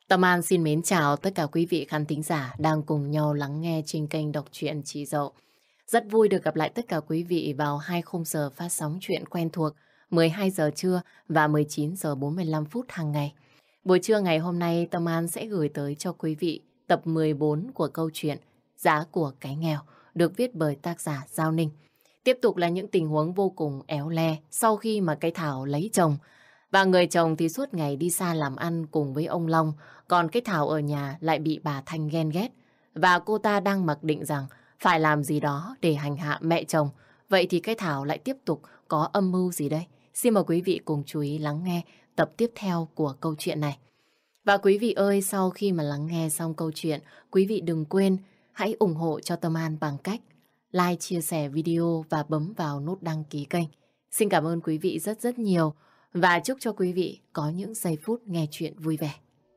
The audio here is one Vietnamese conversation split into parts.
Tâm An xin mến chào tất cả quý vị khán thính giả đang cùng nhau lắng nghe trên kênh đọc truyện Chị Dậu. Rất vui được gặp lại tất cả quý vị vào 2 khung giờ phát sóng truyện quen thuộc 12 giờ trưa và 19 giờ 45 phút hàng ngày. Buổi trưa ngày hôm nay Tâm An sẽ gửi tới cho quý vị tập 14 của câu chuyện Giá của cái nghèo được viết bởi tác giả Giao Ninh. Tiếp tục là những tình huống vô cùng éo le sau khi mà cây Thảo lấy chồng. Và người chồng thì suốt ngày đi xa làm ăn cùng với ông Long, còn cái Thảo ở nhà lại bị bà Thanh ghen ghét. Và cô ta đang mặc định rằng phải làm gì đó để hành hạ mẹ chồng. Vậy thì cái Thảo lại tiếp tục có âm mưu gì đây? Xin mời quý vị cùng chú ý lắng nghe tập tiếp theo của câu chuyện này. Và quý vị ơi, sau khi mà lắng nghe xong câu chuyện, quý vị đừng quên hãy ủng hộ cho Tâm An bằng cách like, chia sẻ video và bấm vào nút đăng ký kênh. Xin cảm ơn quý vị rất rất nhiều và chúc cho quý vị có những giây phút nghe chuyện vui vẻ.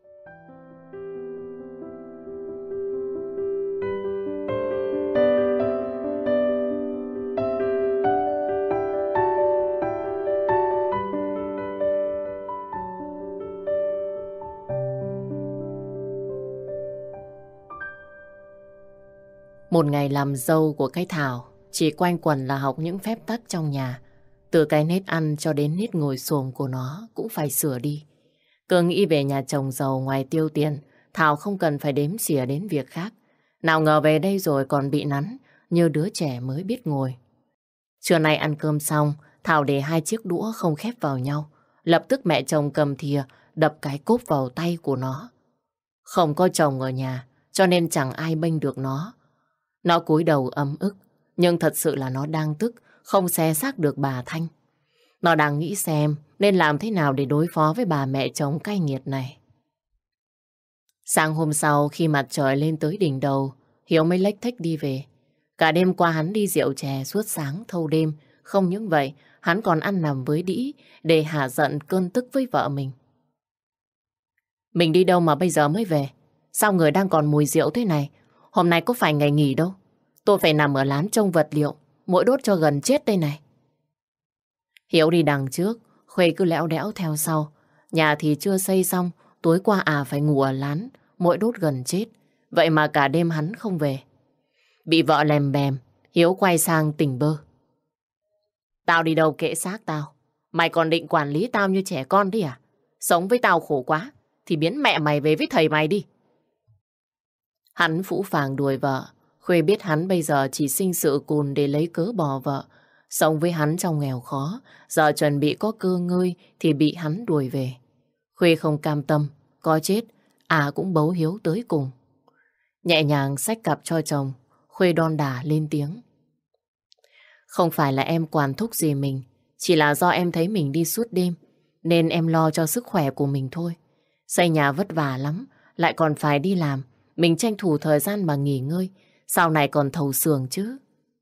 Một ngày làm dâu của cái Thảo chỉ quanh quẩn là học những phép tắc trong nhà. Từ cái nết ăn cho đến nết ngồi xổm của nó cũng phải sửa đi. Cứ nghĩ về nhà chồng giàu ngoài tiêu tiền, Thảo không cần phải đếm xỉa đến việc khác. Nào ngờ về đây rồi còn bị nắn như đứa trẻ mới biết ngồi. Trưa nay ăn cơm xong, Thảo để 2 chiếc đũa không khép vào nhau. Lập tức mẹ chồng cầm thìa đập cái cốp vào tay của nó. Không có chồng ở nhà cho nên chẳng ai bênh được nó. Nó cúi đầu ấm ức, nhưng thật sự là nó đang tức, không xé xác được bà Thanh. Nó đang nghĩ xem nên làm thế nào để đối phó với bà mẹ chồng cay nghiệt này. Sáng hôm sau khi mặt trời lên tới đỉnh đầu, Hiếu mới lếch thếch đi về. Cả đêm qua hắn đi rượu chè suốt sáng thâu đêm. Không những vậy, hắn còn ăn nằm với đĩ để hạ giận cơn tức với vợ mình. Mình đi đâu mà bây giờ mới về? Sao người đang còn mùi rượu thế này? Hôm nay có phải ngày nghỉ đâu. Tôi phải nằm ở lán trông vật liệu, mỗi đốt cho gần chết đây này. Hiếu đi đằng trước, Khuê cứ lẽo đẽo theo sau. Nhà thì chưa xây xong, tối qua phải ngủ ở lán, mỗi đốt gần chết. Vậy mà cả đêm hắn không về. Bị vợ lèm bèm, Hiếu quay sang tỉnh bơ. Tao đi đâu kệ xác tao. Mày còn định quản lý tao như trẻ con đi à? Sống với tao khổ quá, thì biến mẹ mày về với thầy mày đi. Hắn phũ phàng đuổi vợ. Khuê biết hắn bây giờ chỉ sinh sự cùn để lấy cớ bỏ vợ. Sống với hắn trong nghèo khó, giờ chuẩn bị có cơ ngơi thì bị hắn đuổi về. Khuê không cam tâm, có chết, cũng bấu Hiếu tới cùng. Nhẹ nhàng xách cặp cho chồng, Khuê đon đả lên tiếng. Không phải là em quản thúc gì mình, chỉ là do em thấy mình đi suốt đêm, nên em lo cho sức khỏe của mình thôi. Xây nhà vất vả lắm, lại còn phải đi làm, mình tranh thủ thời gian mà nghỉ ngơi, sau này còn thầu xưởng chứ.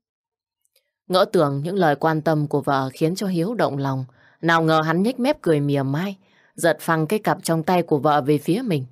Ngỡ tưởng những lời quan tâm của vợ khiến cho Hiếu động lòng. Nào ngờ hắn nhếch mép cười mỉa mai, giật phăng cái cặp trong tay của vợ về phía mình.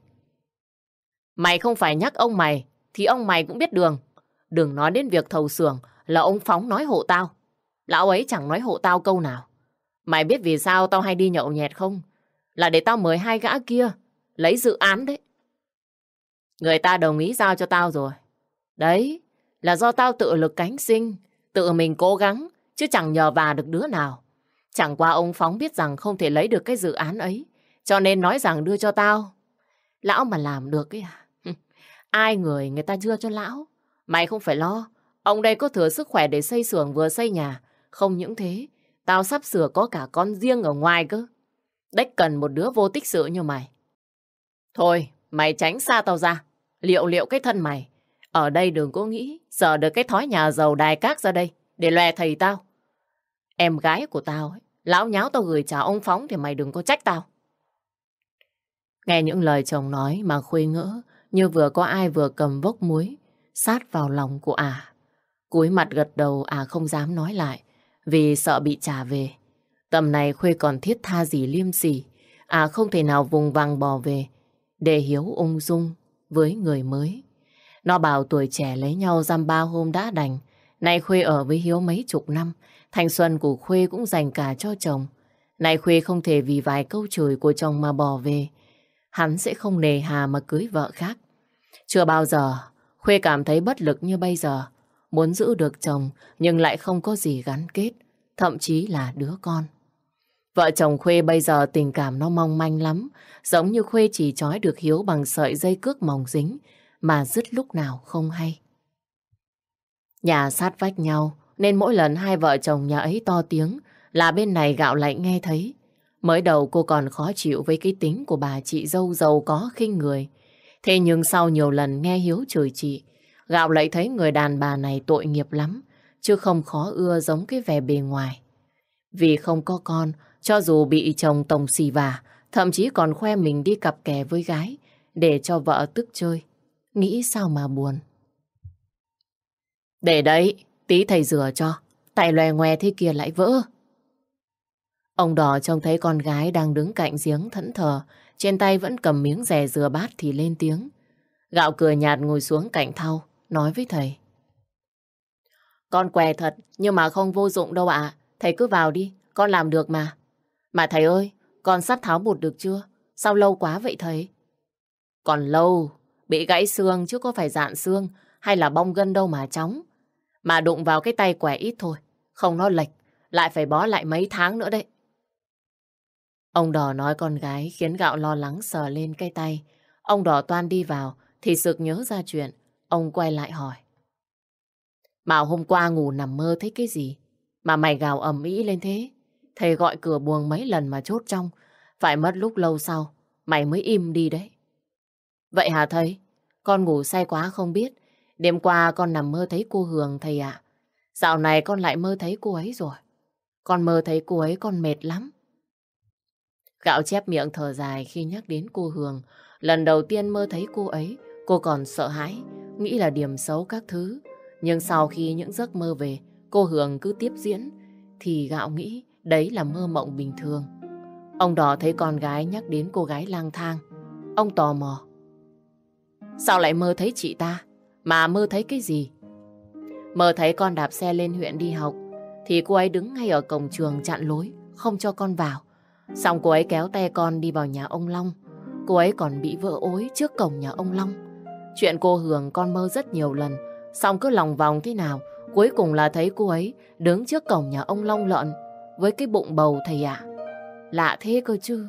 Mày không phải nhắc ông mày, thì ông mày cũng biết đường. Đừng nói đến việc thầu xưởng là ông Phóng nói hộ tao. Lão ấy chẳng nói hộ tao câu nào. Mày biết vì sao tao hay đi nhậu nhẹt không? Là để tao mời 2 gã kia lấy dự án đấy. Người ta đồng ý giao cho tao rồi. Đấy, là do tao tự lực cánh sinh, tự mình cố gắng, chứ chẳng nhờ vả được đứa nào. Chẳng qua ông Phóng biết rằng không thể lấy được cái dự án ấy, cho nên nói rằng đưa cho tao. Lão mà làm được ấy à? Ai người ta đưa cho lão. Mày không phải lo, ông đây có thừa sức khỏe để xây xưởng vừa xây nhà. Không những thế, tao sắp sửa có cả con riêng ở ngoài cơ. Đếch cần một đứa vô tích sự như mày. Thôi, mày tránh xa tao ra. Liệu cái thân mày. Ở đây đừng có nghĩ sợ được cái thói nhà giàu đài các ra đây để lòe thầy tao. Em gái của tao ấy, lão nháo tao gửi trả ông Phóng thì mày đừng có trách tao. Nghe những lời chồng nói mà Khuê ngỡ như vừa có ai vừa cầm vốc muối sát vào lòng của Cúi mặt gật đầu không dám nói lại vì sợ bị trả về. Tầm này Khuê còn thiết tha gì liêm sỉ. Không thể nào vùng vằng bò về để Hiếu ung dung với người mới. Nó bảo tuổi trẻ lấy nhau dăm ba hôm đã đành. Nay Khuê ở với Hiếu mấy chục năm, thanh xuân của Khuê cũng dành cả cho chồng. Nay Khuê không thể vì vài câu chửi của chồng mà bỏ về. hắn sẽ không nề hà mà cưới vợ khác. Chưa bao giờ Khuê cảm thấy bất lực như bây giờ. Muốn giữ được chồng nhưng lại không có gì gắn kết, thậm chí là đứa con. Vợ chồng Khuê bây giờ tình cảm nó mong manh lắm, giống như Khuê chỉ trói được Hiếu bằng sợi dây cước mỏng dính mà dứt lúc nào không hay. Nhà sát vách nhau nên mỗi lần hai vợ chồng nhà ấy to tiếng là bên này Gạo lại nghe thấy. Mới đầu cô còn khó chịu với cái tính của bà chị dâu giàu có khinh người. Thế nhưng sau nhiều lần nghe Hiếu chửi chị, Gạo lại thấy người đàn bà này tội nghiệp lắm, chứ không khó ưa giống cái vẻ bề ngoài. Vì không có con, cho dù bị chồng tổng xì vả, thậm chí còn khoe mình đi cặp kè với gái, để cho vợ tức chơi. Nghĩ sao mà buồn. Để đấy, tí thầy rửa cho, tay loè ngoe thế kia lại vỡ. Ông Đỏ trông thấy con gái đang đứng cạnh giếng thẫn thờ, trên tay vẫn cầm miếng dè rửa bát thì lên tiếng. Gạo cười nhạt ngồi xuống cạnh thau, nói với thầy. Con què thật, nhưng mà không vô dụng đâu ạ. Thầy cứ vào đi, con làm được mà. Mà thầy ơi, con sắp tháo bột được chưa? Sao lâu quá vậy thầy? Còn lâu, bị gãy xương chứ có phải dạn xương hay là bong gân đâu mà chóng. Mà đụng vào cái tay què ít thôi, không nó lệch, lại phải bó lại mấy tháng nữa đấy. Ông Đỏ nói con gái khiến Gạo lo lắng sờ lên cái tay. Ông Đỏ toan đi vào thì sực nhớ ra chuyện. Ông quay lại hỏi. Mà hôm qua ngủ nằm mơ thấy cái gì? Mà mày gào ầm ĩ lên thế. Thầy gọi cửa buồng mấy lần mà chốt trong. Phải mất lúc lâu sau, mày mới im đi đấy. Vậy hả thầy? Con ngủ say quá không biết. Đêm qua con nằm mơ thấy cô Hường thầy ạ. Dạo này con lại mơ thấy cô ấy rồi. Con mơ thấy cô ấy con mệt lắm. Gạo chép miệng thở dài khi nhắc đến cô Hường. Lần đầu tiên mơ thấy cô ấy, cô còn sợ hãi, nghĩ là điểm xấu các thứ. Nhưng sau khi những giấc mơ về, cô Hường cứ tiếp diễn, thì Gạo nghĩ đấy là mơ mộng bình thường. Ông Đỏ thấy con gái nhắc đến cô gái lang thang. Ông tò mò. Sao lại mơ thấy chị ta? Mà mơ thấy cái gì? Mơ thấy con đạp xe lên huyện đi học, thì cô ấy đứng ngay ở cổng trường chặn lối, không cho con vào. Xong cô ấy kéo tay con đi vào nhà ông Long. Cô ấy còn bị vỡ ối trước cổng nhà ông Long. Chuyện cô Hường con mơ rất nhiều lần, xong cứ lòng vòng thế nào, cuối cùng là thấy cô ấy đứng trước cổng nhà ông Long Lợn với cái bụng bầu thầy ạ. Lạ thế cơ chứ.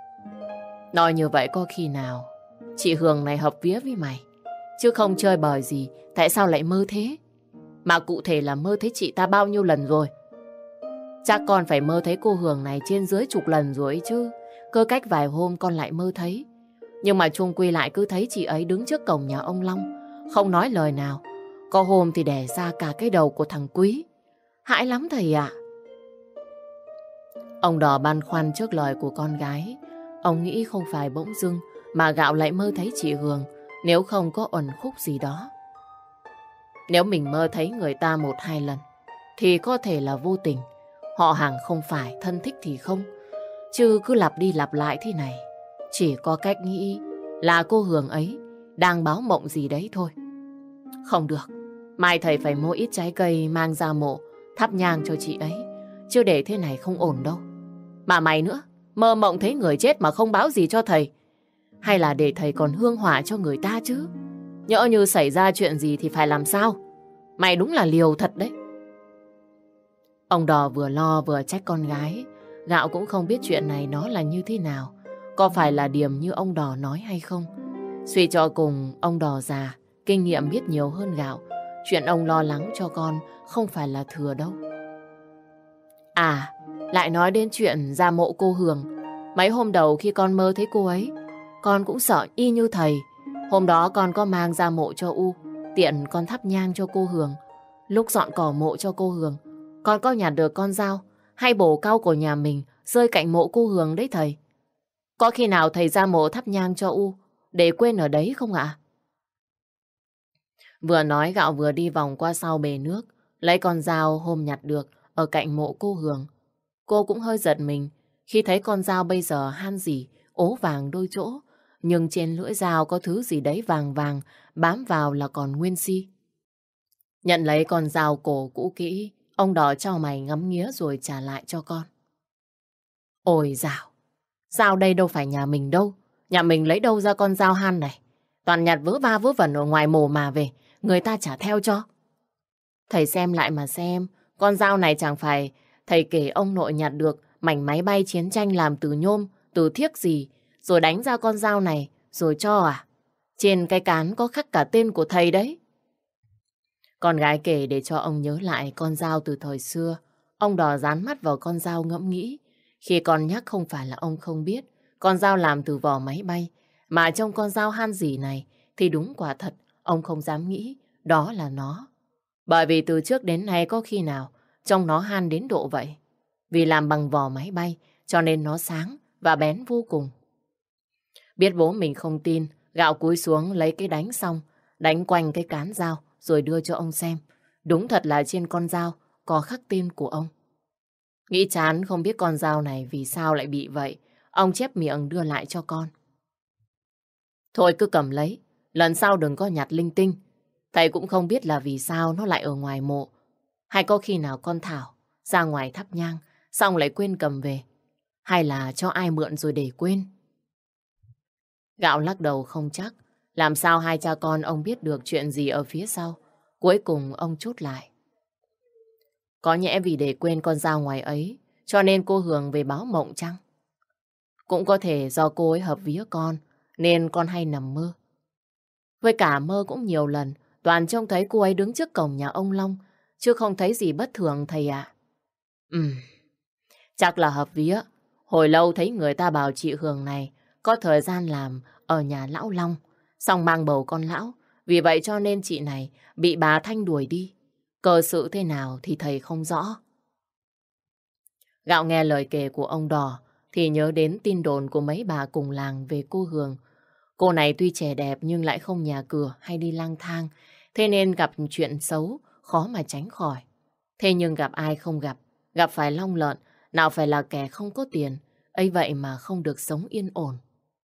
Nói như vậy có khi nào chị Hường này hợp vía với mày, chứ không chơi bời gì, tại sao lại mơ thế? Mà cụ thể là mơ thấy chị ta bao nhiêu lần rồi? Chắc con phải mơ thấy cô Hường này trên dưới chục lần rồi ấy chứ. Cơ cách vài hôm con lại mơ thấy. Nhưng mà chung quy lại cứ thấy chị ấy đứng trước cổng nhà ông Long, không nói lời nào. Có hôm thì đẻ ra cả cái đầu của thằng Quý. Hãi lắm thầy ạ. Ông Đỏ băn khoăn trước lời của con gái. Ông nghĩ không phải bỗng dưng mà Gạo lại mơ thấy chị Hường, nếu không có uẩn khúc gì đó. Nếu mình mơ thấy người ta một hai lần thì có thể là vô tình, họ hàng không phải, thân thích thì không. Chứ cứ lặp đi lặp lại thế này, chỉ có cách nghĩ là cô Hường ấy đang báo mộng gì đấy thôi. Không được, mai thầy phải mua ít trái cây mang ra mộ, thắp nhang cho chị ấy. Chứ để thế này không ổn đâu. Mà mày nữa, mơ mộng thấy người chết mà không báo gì cho thầy. Hay là để thầy còn hương hỏa cho người ta chứ? Nhỡ như xảy ra chuyện gì thì phải làm sao? Mày đúng là liều thật đấy. Ông Đỏ vừa lo vừa trách con gái. Gạo cũng không biết chuyện này nó là như thế nào, có phải là điểm như ông Đỏ nói hay không. Suy cho cùng, ông Đỏ già, kinh nghiệm biết nhiều hơn Gạo. Chuyện ông lo lắng cho con không phải là thừa đâu. À, lại nói đến chuyện ra mộ cô Hường. Mấy hôm đầu khi con mơ thấy cô ấy, con cũng sợ y như thầy. Hôm đó con có mang ra mộ cho U, tiện con thắp nhang cho cô Hường. Lúc dọn cỏ mộ cho cô Hường, con có nhặt được con dao hay bổ cau của nhà mình rơi cạnh mộ cô Hường đấy thầy. Có khi nào thầy ra mộ thắp nhang cho U để quên ở đấy không ạ? Vừa nói Gạo vừa đi vòng qua sau bể nước, lấy con dao hôm nhặt được ở cạnh mộ cô Hường. Cô cũng hơi giật mình khi thấy con dao bây giờ han rỉ, ố vàng đôi chỗ, nhưng trên lưỡi dao có thứ gì đấy vàng vàng bám vào là còn nguyên si. Nhận lấy con dao cổ cũ kỹ, ông Đỏ chau mày ngắm nghía rồi trả lại cho con. Ôi dào, dao đây đâu phải nhà mình đâu. Nhà mình lấy đâu ra con dao han này? Toàn nhặt vớ va vớ vẩn ở ngoài mồ mà về, người ta trả theo cho. Thầy xem lại mà xem, con dao này chẳng phải thầy kể ông nội nhặt được mảnh máy bay chiến tranh làm từ nhôm, từ thiếc gì, rồi đánh ra con dao này, rồi cho à? Trên cái cán có khắc cả tên của thầy đấy. Con gái kể để cho ông nhớ lại con dao từ thời xưa. Ông Đò dán mắt vào con dao ngẫm nghĩ. Khi con nhắc không phải là ông không biết, con dao làm từ vỏ máy bay, mà trong con dao han gì này thì đúng quả thật, ông không dám nghĩ đó là nó. Bởi vì từ trước đến nay có khi nào trong nó han đến độ vậy. Vì làm bằng vỏ máy bay cho nên nó sáng và bén vô cùng. Biết bố mình không tin, Gạo cúi xuống lấy cái đánh xong, đánh quanh cái cán dao rồi đưa cho ông xem. Đúng thật là trên con dao có khắc tên của ông. Nghĩ chán không biết con dao này vì sao lại bị vậy, ông chép miệng đưa lại cho con. Thôi cứ cầm lấy, lần sau đừng có nhặt linh tinh. Thầy cũng không biết là vì sao nó lại ở ngoài mộ. Hay có khi nào con Thảo ra ngoài thắp nhang, xong lại quên cầm về. Hay là cho ai mượn rồi để quên. Gạo lắc đầu không chắc. Làm sao hai cha con ông biết được chuyện gì ở phía sau. Cuối cùng ông chốt lại. Có nhẽ vì để quên con dao ngoài ấy, cho nên cô Hường về báo mộng chăng? Cũng có thể do cô ấy hợp vía con, nên con hay nằm mơ. Với cả mơ cũng nhiều lần, toàn trông thấy cô ấy đứng trước cổng nhà ông Long, chứ không thấy gì bất thường thầy ạ. Chắc là hợp vía. Hồi lâu thấy người ta bảo chị Hường này có thời gian làm ở nhà lão Long, xong mang bầu con lão. Vì vậy cho nên chị này bị bà Thanh đuổi đi. Cờ sự thế nào thì thầy không rõ. Gạo nghe lời kể của ông Đò thì nhớ đến tin đồn của mấy bà cùng làng về cô Hường. Cô này tuy trẻ đẹp nhưng lại không nhà cửa hay đi lang thang, thế nên gặp chuyện xấu khó mà tránh khỏi. Thế nhưng gặp ai không gặp phải long lợn, nào phải là kẻ không có tiền, ấy vậy mà không được sống yên ổn.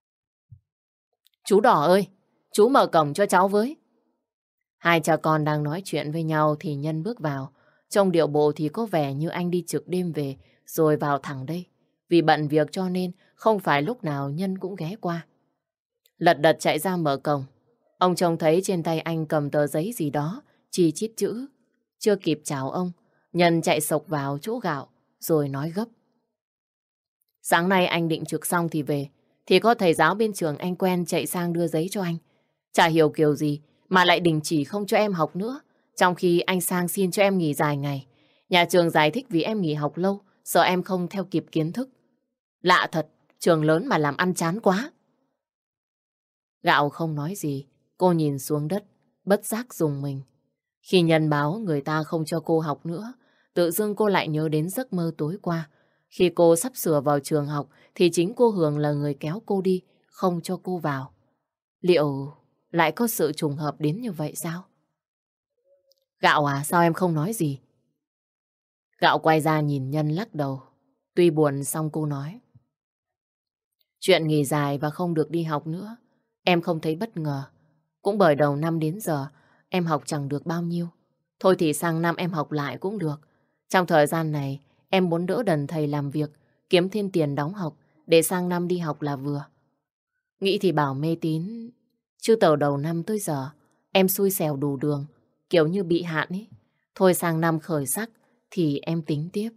Chú Đỏ ơi, chú mở cổng cho cháu với. Hai cha con đang nói chuyện với nhau thì Nhân bước vào. Trong điệu bộ thì có vẻ như anh đi trực đêm về rồi vào thẳng đây. Vì bận việc cho nên không phải lúc nào Nhân cũng ghé qua. Lật đật chạy ra mở cổng. Ông trông thấy trên tay anh cầm tờ giấy gì đó, chi chít chữ. Chưa kịp chào ông, Nhân chạy xộc vào chỗ Gạo rồi nói gấp. Sáng nay anh định trực xong thì về, thì có thầy giáo bên trường anh quen chạy sang đưa giấy cho anh. Chả hiểu kiểu gì mà lại đình chỉ không cho em học nữa, trong khi anh sang xin cho em nghỉ dài ngày. Nhà trường giải thích vì em nghỉ học lâu, sợ em không theo kịp kiến thức. Lạ thật, trường lớn mà làm ăn chán quá. Gạo không nói gì, cô nhìn xuống đất, bất giác rùng mình. Khi Nhân báo người ta không cho cô học nữa, tự dưng cô lại nhớ đến giấc mơ tối qua. Khi cô sắp sửa vào trường học thì chính cô Hường là người kéo cô đi, không cho cô vào. Liệu lại có sự trùng hợp đến như vậy sao? Gạo à, sao em không nói gì? Gạo quay ra nhìn Nhân lắc đầu. Tuy buồn xong cô nói. Chuyện nghỉ dài và không được đi học nữa, em không thấy bất ngờ. Cũng bởi đầu năm đến giờ, em học chẳng được bao nhiêu. Thôi thì sang năm em học lại cũng được. Trong thời gian này, em muốn đỡ đần thầy làm việc, kiếm thêm tiền đóng học, để sang năm đi học là vừa. Nghĩ thì bảo mê tín, chứ từ đầu năm tới giờ, em xui xẻo đủ đường, kiểu như bị hạn ấy. Thôi sang năm khởi sắc, thì em tính tiếp.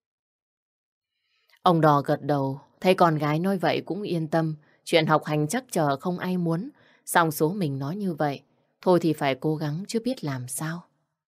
Ông Đò gật đầu, thấy con gái nói vậy cũng yên tâm. Chuyện học hành chắc chờ không ai muốn, song số mình nói như vậy. Thôi thì phải cố gắng chứ biết làm sao.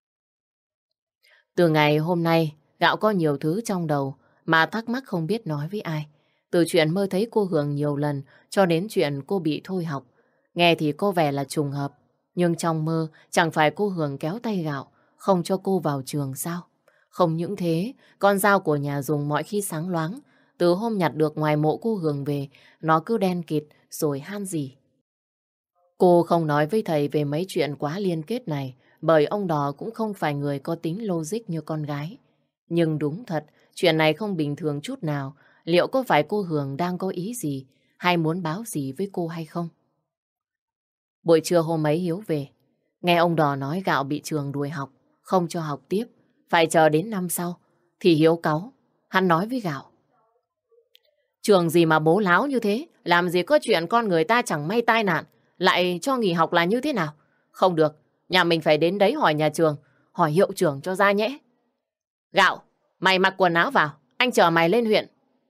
Từ ngày hôm nay, Gạo có nhiều thứ trong đầu mà thắc mắc không biết nói với ai. Từ chuyện mơ thấy cô Hường nhiều lần cho đến chuyện cô bị thôi học. Nghe thì có vẻ là trùng hợp, nhưng trong mơ chẳng phải cô Hường kéo tay Gạo, không cho cô vào trường sao? Không những thế, con dao của nhà dùng mọi khi sáng loáng. Từ hôm nhặt được ngoài mộ cô Hường về, nó cứ đen kịt rồi han gì. Cô không nói với thầy về mấy chuyện quá liên kết này, bởi ông Đò cũng không phải người có tính logic như con gái. Nhưng đúng thật, chuyện này không bình thường chút nào. Liệu có phải cô Hường đang có ý gì, hay muốn báo gì với cô hay không? Buổi trưa hôm ấy Hiếu về, nghe ông Đò nói Gạo bị trường đuổi học, không cho học tiếp, phải chờ đến năm sau, thì Hiếu cáu. Hắn nói với Gạo. Trường gì mà bố láo như thế, Làm gì có chuyện con người ta chẳng may tai nạn, lại cho nghỉ học là như thế nào? Không được, nhà mình phải đến đấy hỏi nhà trường, hỏi hiệu trưởng cho ra nhẽ. Gạo, mày mặc quần áo vào, anh chờ mày lên huyện.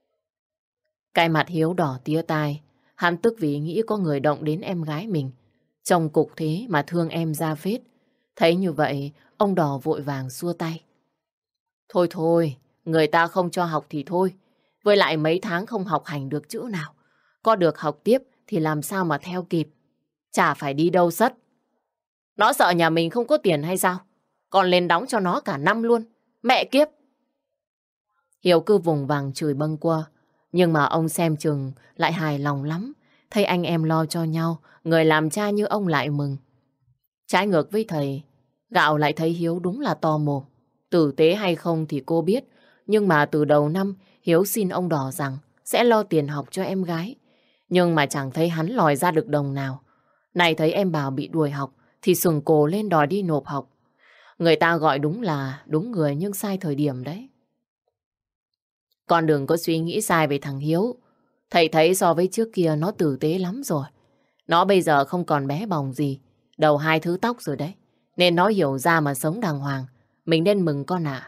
Cái mặt Hiếu đỏ tía tai, hắn tức vì nghĩ có người động đến em gái mình. Trông cục thế mà thương em ra phết. Thấy như vậy, ông Đỏ vội vàng xua tay. Thôi thôi, người ta không cho học thì thôi. Với lại mấy tháng không học hành được chữ nào. Có được học tiếp thì làm sao mà theo kịp. Chả phải đi đâu sất. Nó sợ nhà mình không có tiền hay sao? Còn lên đóng cho nó cả năm luôn. Mẹ kiếp! Hiếu cứ vùng vằng chửi bâng quơ. Nhưng mà ông xem chừng lại hài lòng lắm. Thấy anh em lo cho nhau, người làm cha như ông lại mừng. Trái ngược với thầy, Gạo lại thấy Hiếu đúng là to mồm. Tử tế hay không thì cô biết, nhưng mà từ đầu năm Hiếu xin ông Đỏ rằng sẽ lo tiền học cho em gái. Nhưng mà chẳng thấy hắn lòi ra được đồng nào. Này thấy em Bảo bị đuổi học thì sừng cổ lên đòi đi nộp học. Người ta gọi đúng là đúng người nhưng sai thời điểm đấy. Con đừng có suy nghĩ sai về thằng Hiếu. Thầy thấy so với trước kia nó tử tế lắm rồi. Nó bây giờ không còn bé bỏng gì, đầu 2 thứ tóc rồi đấy. Nên nó hiểu ra mà sống đàng hoàng. Mình nên mừng con ạ.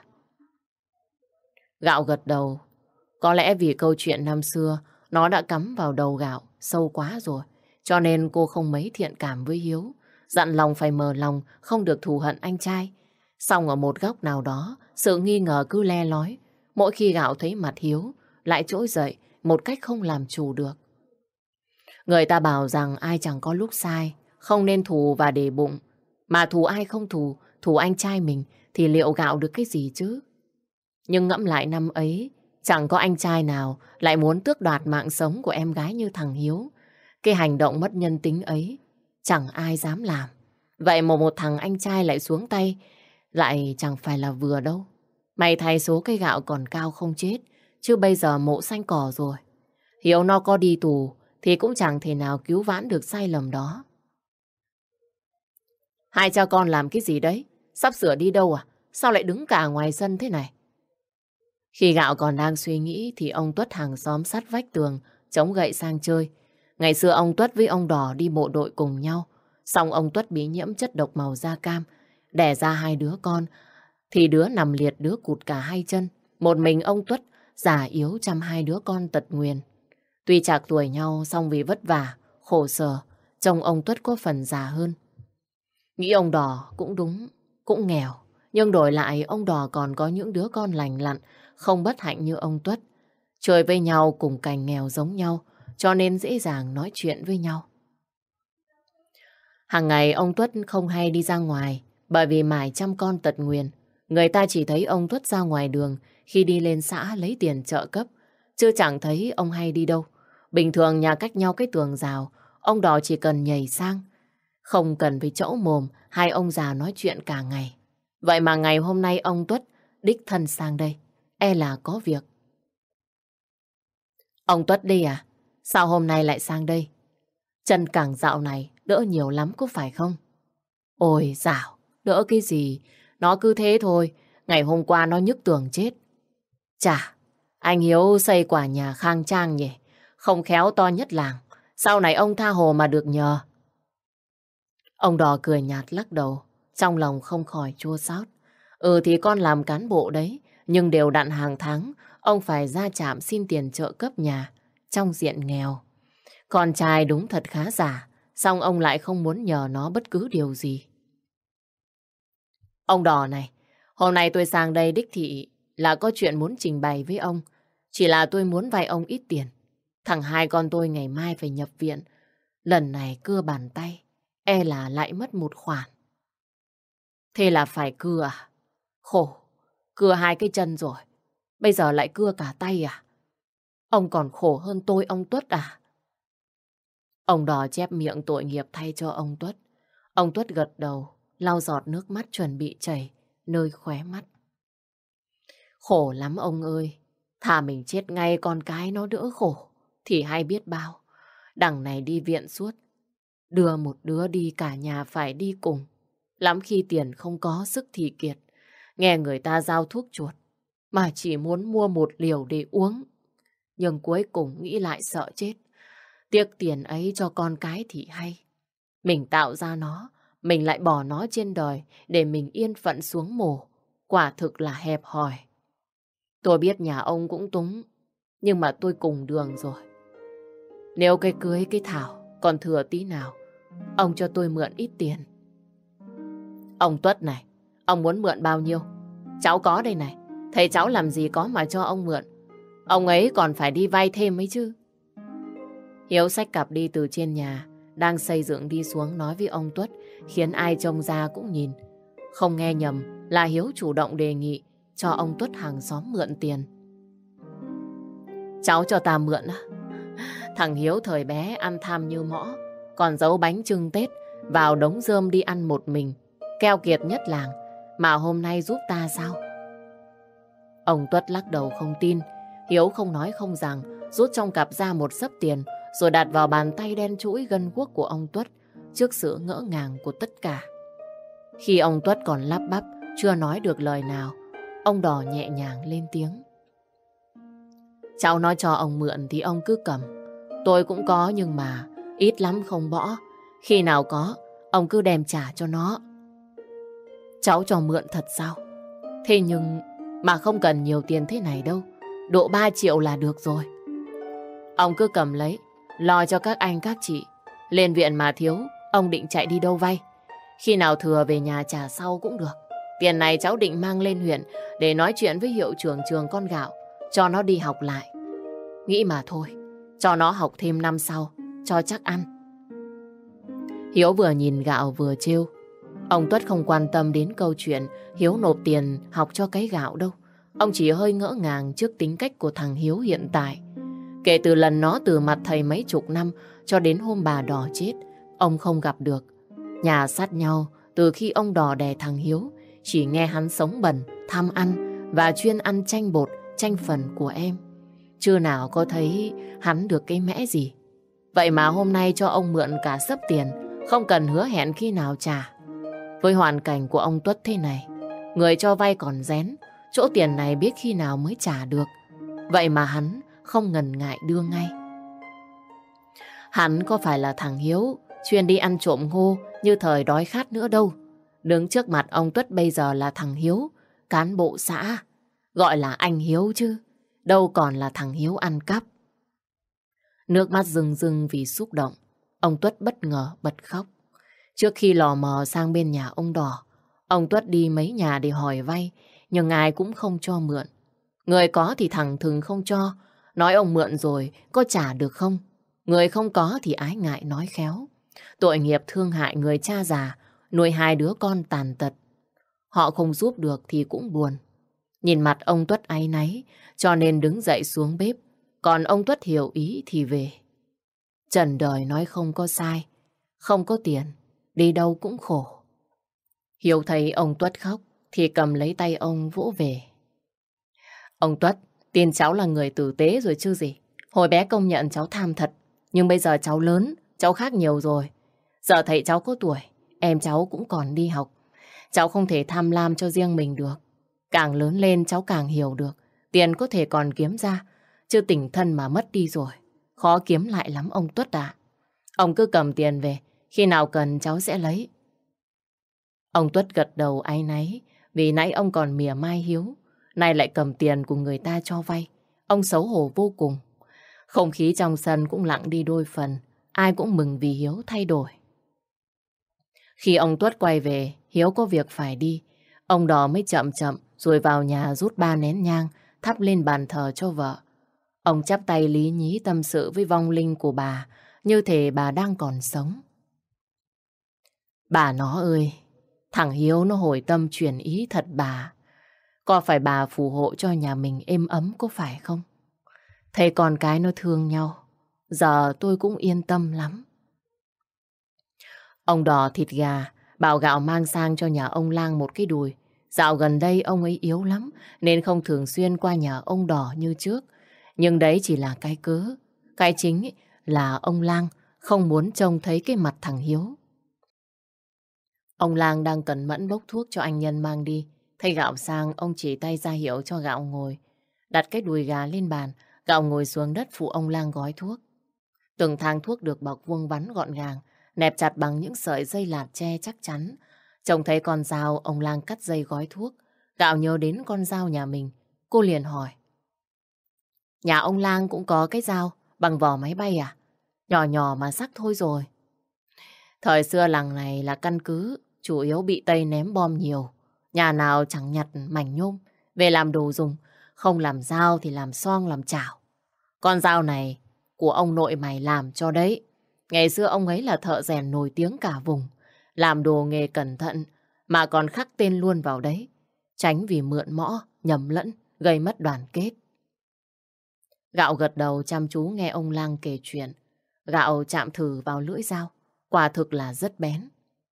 Gạo gật đầu. Có lẽ vì câu chuyện năm xưa nó đã cắm vào đầu Gạo sâu quá rồi. Cho nên cô không mấy thiện cảm với Hiếu. Dặn lòng phải mở lòng, không được thù hận anh trai. Xong ở một góc nào đó, sự nghi ngờ cứ le lói. Mỗi khi Gạo thấy mặt Hiếu, lại trỗi dậy một cách không làm chủ được. Người ta bảo rằng ai chẳng có lúc sai, không nên thù và để bụng. Mà thù ai không thù, thù anh trai mình thì liệu Gạo được cái gì chứ? Nhưng ngẫm lại năm ấy, chẳng có anh trai nào lại muốn tước đoạt mạng sống của em gái như thằng Hiếu. Cái hành động mất nhân tính ấy, chẳng ai dám làm. Vậy mà một thằng anh trai lại xuống tay, lại chẳng phải là vừa đâu. May thay số cây gạo còn cao không chết, chứ bây giờ mộ xanh cỏ rồi. Hiếu nó có đi tù, thì cũng chẳng thể nào cứu vãn được sai lầm đó. Hai cha con làm cái gì đấy? Sắp sửa đi đâu à? Sao lại đứng cả ngoài sân thế này? Khi Gạo còn đang suy nghĩ thì ông Tuất hàng xóm sát vách tường chống gậy sang chơi. Ngày xưa ông Tuất với ông Đỏ đi bộ đội cùng nhau. Xong ông Tuất bị nhiễm chất độc màu da cam, đẻ ra 2 đứa con. Thì đứa nằm liệt, đứa cụt cả 2 chân. Một mình ông Tuất già yếu chăm 2 đứa con tật nguyền. Tuy chạc tuổi nhau song vì vất vả, khổ sở, chồng ông Tuất có phần già hơn. Nghĩ ông Đỏ cũng đúng, cũng nghèo. Nhưng đổi lại ông Đỏ còn có những đứa con lành lặn, không bất hạnh như ông Tuất. Chơi với nhau cùng cảnh nghèo giống nhau, cho nên dễ dàng nói chuyện với nhau. Hàng ngày ông Tuất không hay đi ra ngoài, bởi vì mải chăm con tật nguyền. Người ta chỉ thấy ông Tuất ra ngoài đường khi đi lên xã lấy tiền trợ cấp, chứ chẳng thấy ông hay đi đâu. Bình thường nhà cách nhau cái tường rào, ông Đỏ chỉ cần nhảy sang, không cần phải chỗ mồm, hai ông già nói chuyện cả ngày. Vậy mà ngày hôm nay ông Tuất đích thân sang đây, e là có việc. Ông Tuất đi à? Sao hôm nay lại sang đây? Chân cẳng dạo này đỡ nhiều lắm có phải không? Ôi dạo, đỡ cái gì? Nó cứ thế thôi, ngày hôm qua nó nhức tường chết. Chà, anh Hiếu xây quả nhà khang trang nhỉ? Không khéo to nhất làng. Sau này ông tha hồ mà được nhờ. Ông Đỏ cười nhạt lắc đầu, trong lòng không khỏi chua xót. Ừ thì con làm cán bộ đấy, nhưng đều đặn hàng tháng, ông phải ra trạm xin tiền trợ cấp nhà, trong diện nghèo. Con trai đúng thật khá giả, song ông lại không muốn nhờ nó bất cứ điều gì. Ông Đỏ này, hôm nay tôi sang đây đích thị là có chuyện muốn trình bày với ông. Chỉ là tôi muốn vay ông ít tiền. Thằng hai con tôi ngày mai phải nhập viện. Lần này cưa bàn tay, e là lại mất một khoản. Thế là phải cưa à? Khổ, cưa 2 cái chân rồi. Bây giờ lại cưa cả tay à? Ông còn khổ hơn tôi ông Tuất à? Ông Đỏ chép miệng tội nghiệp thay cho ông Tuất. Ông Tuất gật đầu, lau giọt nước mắt chuẩn bị chảy nơi khóe mắt. Khổ lắm ông ơi. Thà mình chết ngay con cái nó đỡ khổ thì hay biết bao. Đằng này đi viện suốt, đưa một đứa đi cả nhà phải đi cùng. Lắm khi tiền không có sức thì kiệt. Nghe người ta giao thuốc chuột mà chỉ muốn mua một liều để uống. Nhưng cuối cùng nghĩ lại sợ chết. Tiếc tiền ấy cho con cái thì hay. Mình tạo ra nó, mình lại bỏ nó trên đời để mình yên phận xuống mồ. Quả thực là hẹp hòi. Tôi biết nhà ông cũng túng, nhưng mà tôi cùng đường rồi. Nếu cái cưới cái thảo còn thừa tí nào, ông cho tôi mượn ít tiền. Ông Tuất này, ông muốn mượn bao nhiêu? Cháu có đây này, thầy cháu làm gì có mà cho ông mượn. Ông ấy còn phải đi vay thêm ấy chứ. Hiếu xách cặp đi từ trên nhà, đang xây dựng đi xuống nói với ông Tuất, khiến ai trông ra cũng nhìn. Không nghe nhầm là Hiếu chủ động đề nghị cho ông Tuất hàng xóm mượn tiền. Cháu cho ta mượn á? Thằng Hiếu thời bé ăn tham như mõ, còn giấu bánh chưng Tết vào đống rơm đi ăn một mình, keo kiệt nhất làng, mà hôm nay giúp ta sao? Ông Tuất lắc đầu không tin. Hiếu không nói không rằng, rút trong cặp ra một xấp tiền rồi đặt vào bàn tay đen trũi gân guốc của ông Tuất trước sự ngỡ ngàng của tất cả. Khi ông Tuất còn lắp bắp, chưa nói được lời nào, ông Đỏ nhẹ nhàng lên tiếng. Cháu nói cho ông mượn thì ông cứ cầm. Tôi cũng có nhưng mà ít lắm không bỏ. Khi nào có, ông cứ đem trả cho nó. Cháu cho mượn thật sao? Thế nhưng mà không cần nhiều tiền thế này đâu. Độ 3 triệu là được rồi. Ông cứ cầm lấy, lo cho các anh các chị. Lên viện mà thiếu, ông định chạy đi đâu vay? Khi nào thừa về nhà trả sau cũng được. Tiền này cháu định mang lên huyện để nói chuyện với hiệu trưởng trường con gạo, cho nó đi học lại. Nghĩ mà thôi, cho nó học thêm năm sau, cho chắc ăn. Hiếu vừa nhìn gạo vừa trêu. Ông Tuất không quan tâm đến câu chuyện Hiếu nộp tiền học cho cái gạo đâu. Ông chỉ hơi ngỡ ngàng trước tính cách của thằng Hiếu hiện tại. Kể từ lần nó từ mặt thầy mấy chục năm cho đến hôm bà Đỏ chết, ông không gặp được. Nhà sát nhau từ khi ông Đỏ đẻ thằng Hiếu, chỉ nghe hắn sống bẩn, tham ăn và chuyên ăn chanh bột, chanh phần của em. Chưa nào có thấy hắn được cái mẽ gì. Vậy mà hôm nay cho ông mượn cả xấp tiền, không cần hứa hẹn khi nào trả. Với hoàn cảnh của ông Tuất thế này, người cho vay còn rén, chỗ tiền này biết khi nào mới trả được. Vậy mà hắn không ngần ngại đưa ngay. Hắn có phải là thằng Hiếu chuyên đi ăn trộm ngô như thời đói khát nữa đâu. Đứng trước mặt ông Tuất bây giờ là thằng Hiếu, cán bộ xã, gọi là anh Hiếu chứ, đâu còn là thằng Hiếu ăn cắp. Nước mắt rưng rưng vì xúc động, ông Tuất bất ngờ bật khóc. Trước khi lò mò sang bên nhà ông Đỏ, ông Tuất đi mấy nhà để hỏi vay, nhưng ai cũng không cho mượn. Người có thì thẳng thừng không cho, nói ông mượn rồi có trả được không? Người không có thì ái ngại nói khéo. Tội nghiệp thương hại người cha già, nuôi hai đứa con tàn tật. Họ không giúp được thì cũng buồn. Nhìn mặt ông Tuất áy náy, cho nên đứng dậy xuống bếp. Còn ông Tuất hiểu ý thì về. Trần đời nói không có sai, không có tiền, đi đâu cũng khổ. Hiếu thấy ông Tuất khóc thì cầm lấy tay ông vỗ về. Ông Tuất, tin cháu là người tử tế rồi chứ gì. Hồi bé công nhận cháu tham thật, nhưng bây giờ cháu lớn, cháu khác nhiều rồi. Giờ thấy cháu có tuổi, em cháu cũng còn đi học. Cháu không thể tham lam cho riêng mình được. Càng lớn lên cháu càng hiểu được, tiền có thể còn kiếm ra, chứ tình thân mà mất đi rồi, khó kiếm lại lắm ông Tuất ạ. Ông cứ cầm tiền về, khi nào cần cháu sẽ lấy. Ông Tuất gật đầu áy náy, vì nãy ông còn mỉa mai Hiếu, nay lại cầm tiền của người ta cho vay. Ông xấu hổ vô cùng. Không khí trong sân cũng lặng đi đôi phần, ai cũng mừng vì Hiếu thay đổi. Khi ông Tuất quay về, Hiếu có việc phải đi. Ông Đỏ mới chậm chậm rồi vào nhà rút 3 nén nhang thắp lên bàn thờ cho vợ. Ông chắp tay lý nhí tâm sự với vong linh của bà, như thể bà đang còn sống. Bà nó ơi, thằng Hiếu nó hồi tâm chuyển ý thật bà. Có phải bà phù hộ cho nhà mình êm ấm có phải không? Thấy con cái nó thương nhau, giờ tôi cũng yên tâm lắm. Ông Đỏ thịt gà, bảo gạo mang sang cho nhà ông Lang một cái đùi. Dạo gần đây ông ấy yếu lắm, nên không thường xuyên qua nhà ông Đỏ như trước. Nhưng đấy chỉ là cái cớ. Cái chính là ông Lang không muốn trông thấy cái mặt thằng Hiếu. Ông Lang đang cẩn mẫn bốc thuốc cho anh Nhân mang đi. Thấy gạo sang, ông chỉ tay ra hiệu cho gạo ngồi. Đặt cái đùi gà lên bàn, gạo ngồi xuống đất phụ ông Lang gói thuốc. Từng thang thuốc được bọc vuông vắn gọn gàng, nẹp chặt bằng những sợi dây lạt tre chắc chắn. Trông thấy con dao, ông Lang cắt dây gói thuốc. Gạo nhớ đến con dao nhà mình, cô liền hỏi. Nhà ông Lang cũng có cái dao bằng vỏ máy bay à? Nhỏ nhỏ mà sắc thôi rồi. Thời xưa làng này là căn cứ, chủ yếu bị Tây ném bom nhiều. Nhà nào chẳng nhặt mảnh nhôm, về làm đồ dùng. Không làm dao thì làm xoong làm chảo. Con dao này của ông nội mày làm cho đấy. Ngày xưa ông ấy là thợ rèn nổi tiếng cả vùng. Làm đồ nghề cẩn thận mà còn khắc tên luôn vào đấy. Tránh vì mượn mõ, nhầm lẫn, gây mất đoàn kết. Gạo gật đầu chăm chú nghe ông Lang kể chuyện. Gạo chạm thử vào lưỡi dao. Quả thực là rất bén.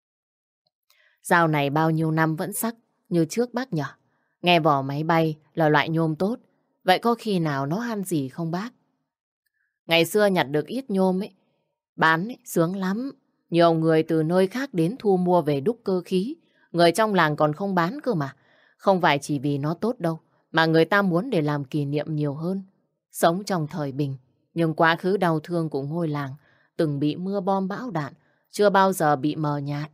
Dao này bao nhiêu năm vẫn sắc như trước bác nhỉ? Nghe vỏ máy bay là loại nhôm tốt. Vậy có khi nào nó han gì không bác? Ngày xưa nhặt được ít nhôm ấy, bán ấy, sướng lắm. Nhiều người từ nơi khác đến thu mua về đúc cơ khí. Người trong làng còn không bán cơ mà. Không phải chỉ vì nó tốt đâu, mà người ta muốn để làm kỷ niệm nhiều hơn. Sống trong thời bình, nhưng quá khứ đau thương của ngôi làng, từng bị mưa bom bão đạn, chưa bao giờ bị mờ nhạt.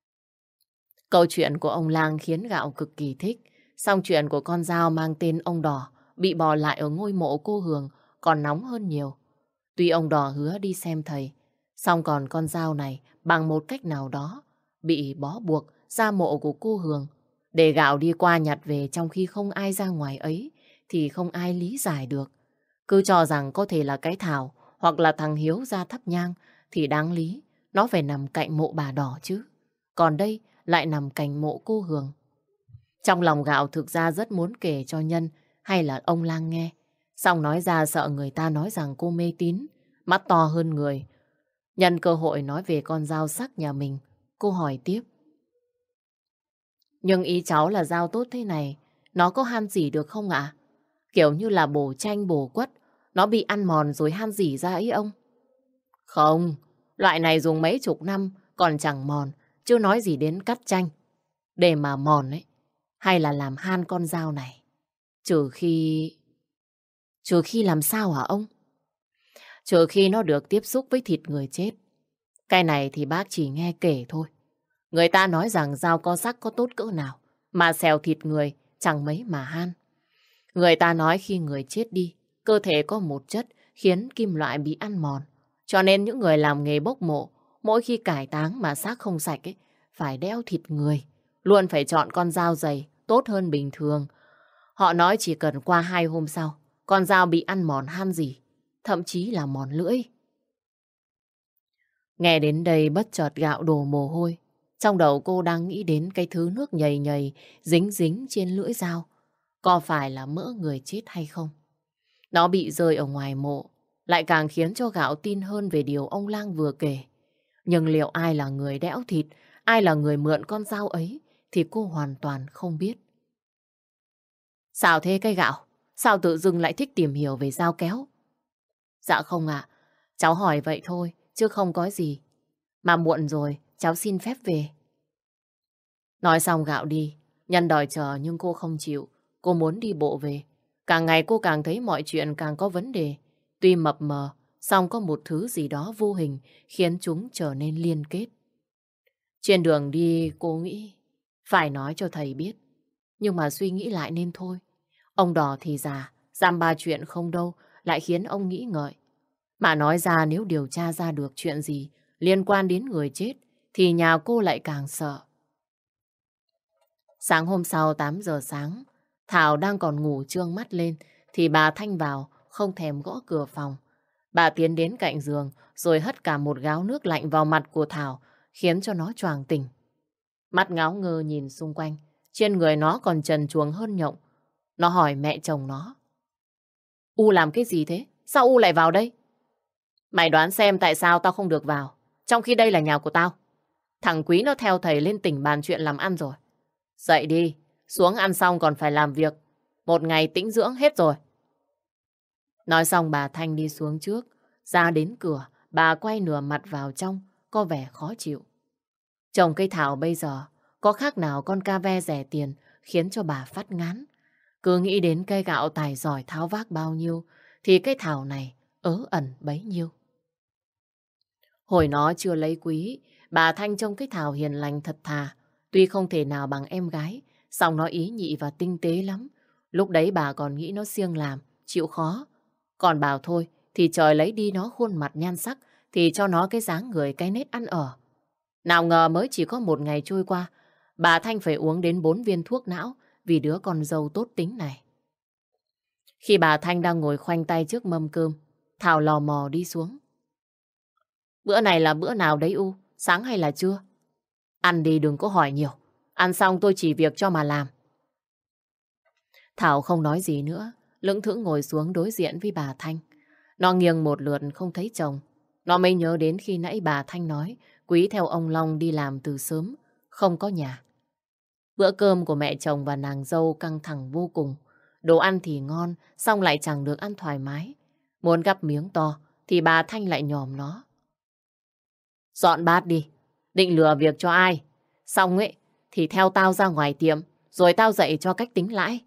Câu chuyện của ông Lang khiến Gạo cực kỳ thích. Song chuyện của con dao mang tên ông Đỏ bị bỏ lại ở ngôi mộ cô Hường còn nóng hơn nhiều. Tuy ông Đỏ hứa đi xem thầy, song còn con dao này bằng một cách nào đó bị bó buộc ra mộ của cô Hường. Để Gạo đi qua nhặt về trong khi không ai ra ngoài ấy thì không ai lý giải được. Cứ cho rằng có thể là cái Thảo hoặc là thằng Hiếu ra thắp nhang thì đáng lý nó phải nằm cạnh mộ bà Đỏ chứ. Còn đây lại nằm cạnh mộ cô Hường. Trong lòng Gạo thực ra rất muốn kể cho Nhân hay là ông Lang nghe. Xong nói ra sợ người ta nói rằng cô mê tín, mắt to hơn người. Nhân cơ hội nói về con dao sắc nhà mình, cô hỏi tiếp. Nhưng ý cháu là dao tốt thế này, nó có han rỉ được không ạ? Kiểu như là bổ chanh bổ quất, nó bị ăn mòn rồi han rỉ ra ấy ông? Không, loại này dùng mấy chục năm còn chẳng mòn, chưa nói gì đến cắt chanh. Để mà mòn ấy, hay là làm han con dao này. Trừ khi... Trừ khi làm sao hả ông? Trừ khi nó được tiếp xúc với thịt người chết. Cái này thì bác chỉ nghe kể thôi. Người ta nói rằng dao có sắc có tốt cỡ nào, mà xèo thịt người chẳng mấy mà han. Người ta nói khi người chết đi, cơ thể có một chất khiến kim loại bị ăn mòn. Cho nên những người làm nghề bốc mộ, mỗi khi cải táng mà xác không sạch ấy, phải đeo thịt người. Luôn phải chọn con dao dày, tốt hơn bình thường. Họ nói chỉ cần qua 2 hôm sau, con dao bị ăn mòn han gì, thậm chí là mòn lưỡi. Nghe đến đây bất chợt Gạo đổ mồ hôi. Trong đầu cô đang nghĩ đến cái thứ nước nhầy nhầy, dính dính trên lưỡi dao. Có phải là mỡ người chết hay không? Nó bị rơi ở ngoài mộ, lại càng khiến cho Gạo tin hơn về điều ông Lang vừa kể. Nhưng liệu ai là người đẽo thịt, ai là người mượn con dao ấy, thì cô hoàn toàn không biết. Sao thế cái Gạo? Sao tự dưng lại thích tìm hiểu về dao kéo? Dạ không ạ, cháu hỏi vậy thôi, chứ không có gì. Mà muộn rồi, cháu xin phép về. Nói xong Gạo đi, Nhân đòi chờ nhưng cô không chịu. Cô muốn đi bộ về. Càng ngày cô càng thấy mọi chuyện càng có vấn đề. Tuy mập mờ, song có một thứ gì đó vô hình khiến chúng trở nên liên kết. Trên đường đi cô nghĩ phải nói cho thầy biết. Nhưng mà suy nghĩ lại nên thôi. Ông Đỏ thì già, dăm ba chuyện không đâu, lại khiến ông nghĩ ngợi. Mà nói ra nếu điều tra ra được chuyện gì liên quan đến người chết, thì nhà cô lại càng sợ. Sáng hôm sau 8 giờ sáng, Thảo đang còn ngủ trương mắt lên, thì bà Thanh vào, không thèm gõ cửa phòng. Bà tiến đến cạnh giường, rồi hất cả một gáo nước lạnh vào mặt của Thảo, khiến cho nó choàng tỉnh. Mắt ngáo ngơ nhìn xung quanh, trên người nó còn trần truồng hơn nhộng. Nó hỏi mẹ chồng nó. U làm cái gì thế? Sao U lại vào đây? Mày đoán xem tại sao tao không được vào, trong khi đây là nhà của tao. Thằng Quý nó theo thầy lên tỉnh bàn chuyện làm ăn rồi. Dậy đi, xuống ăn xong còn phải làm việc. Một ngày tĩnh dưỡng hết rồi. Nói xong bà Thanh đi xuống trước, ra đến cửa, bà quay nửa mặt vào trong, có vẻ khó chịu. Trồng cây Thảo bây giờ, có khác nào con ca ve rẻ tiền, khiến cho bà phát ngán. Cứ nghĩ đến cây gạo tài giỏi tháo vác bao nhiêu, thì cây Thảo này ớ ẩn bấy nhiêu. Hồi nó chưa lấy Quý, bà Thanh trông cái Thảo hiền lành thật thà. Tuy không thể nào bằng em gái, song nó ý nhị và tinh tế lắm. Lúc đấy bà còn nghĩ nó siêng làm, chịu khó. Còn bảo thôi, thì trời lấy đi nó khuôn mặt nhan sắc, thì cho nó cái dáng người cái nết ăn ở. Nào ngờ mới chỉ có một ngày trôi qua, bà Thanh phải uống đến 4 viên thuốc não vì đứa con dâu tốt tính này. Khi bà Thanh đang ngồi khoanh tay trước mâm cơm, Thảo lò mò đi xuống. Bữa này là bữa nào đấy U? Sáng hay là trưa? Ăn đi đừng có hỏi nhiều. Ăn xong tôi chỉ việc cho mà làm. Thảo không nói gì nữa, lững thững ngồi xuống đối diện với bà Thanh. Nó nghiêng một lượt không thấy chồng. Nó mới nhớ đến khi nãy bà Thanh nói Quý theo ông Long đi làm từ sớm, không có nhà. Bữa cơm của mẹ chồng và nàng dâu căng thẳng vô cùng. Đồ ăn thì ngon, xong lại chẳng được ăn thoải mái. Muốn gắp miếng to, thì bà Thanh lại nhòm nó. Dọn bát đi, định lừa việc cho ai? Xong ấy, thì theo tao ra ngoài tiệm, rồi tao dạy cho cách tính lãi.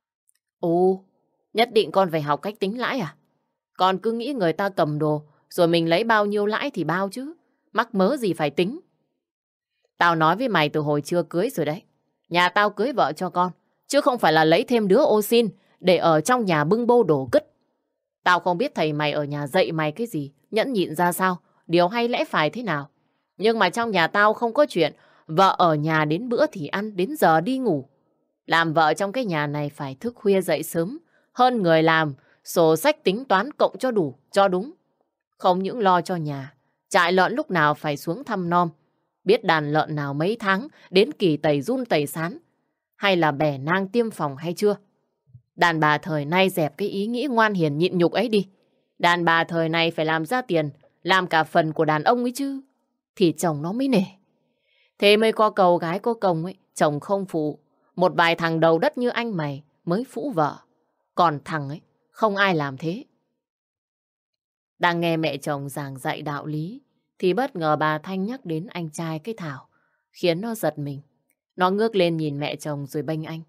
Ồ, nhất định con phải học cách tính lãi à? Con cứ nghĩ người ta cầm đồ, rồi mình lấy bao nhiêu lãi thì bao chứ. Mắc mớ gì phải tính. Tao nói với mày từ hồi chưa cưới rồi đấy. Nhà tao cưới vợ cho con, chứ không phải là lấy thêm đứa ô xin để ở trong nhà bưng bô đổ cứt. Tao không biết thầy mày ở nhà dạy mày cái gì, nhẫn nhịn ra sao, điều hay lẽ phải thế nào. Nhưng mà trong nhà tao không có chuyện vợ ở nhà đến bữa thì ăn, đến giờ đi ngủ. Làm vợ trong cái nhà này phải thức khuya dậy sớm, hơn người làm, sổ sách tính toán cộng cho đủ, cho đúng. Không những lo cho nhà, trại lợn lúc nào phải xuống thăm nom, biết đàn lợn nào mấy tháng đến kỳ tẩy giun tẩy sán, hay là bẻ nang tiêm phòng hay chưa. Đàn bà thời nay dẹp cái ý nghĩ ngoan hiền nhịn nhục ấy đi. Đàn bà thời này phải làm ra tiền, làm cả phần của đàn ông ấy chứ. Thì chồng nó mới nể. Thế mới có cầu gái có công ấy, chồng không phụ. Một vài thằng đầu đất như anh mày mới phũ vợ. Còn thằng ấy, không ai làm thế. Đang nghe mẹ chồng giảng dạy đạo lý, thì bất ngờ bà Thanh nhắc đến anh trai cái Thảo, khiến nó giật mình. Nó ngước lên nhìn mẹ chồng rồi bênh anh.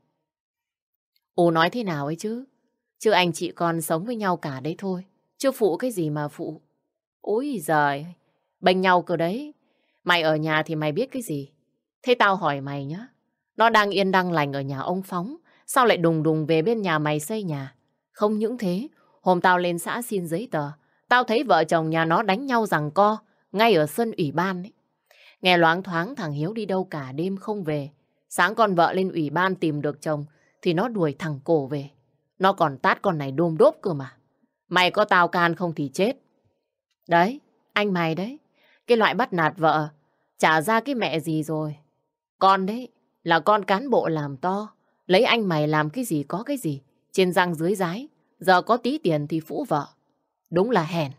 Ồ nói thế nào ấy chứ? Chứ anh chị con sống với nhau cả đấy thôi. Chứ phụ cái gì mà phụ. Ôi giời, bênh nhau cơ đấy. Mày ở nhà thì mày biết cái gì? Thế tao hỏi mày nhá. Nó đang yên đang lành ở nhà ông Phóng. Sao lại đùng đùng về bên nhà mày xây nhà? Không những thế, hôm tao lên xã xin giấy tờ, tao thấy vợ chồng nhà nó đánh nhau giằng co ngay ở sân ủy ban ấy. Nghe loáng thoáng thằng Hiếu đi đâu cả đêm không về. Sáng con vợ lên ủy ban tìm được chồng thì nó đuổi thằng Cổ về. Nó còn tát con này đôm đốp cơ mà. Mày có tao can không thì chết. Đấy, anh mày đấy. Cái loại bắt nạt vợ, chả ra cái mẹ gì rồi. Con đấy, là con cán bộ làm to. Lấy anh mày làm cái gì có cái gì. Trên răng dưới rái. Giờ có tí tiền thì phũ vợ. Đúng là hèn.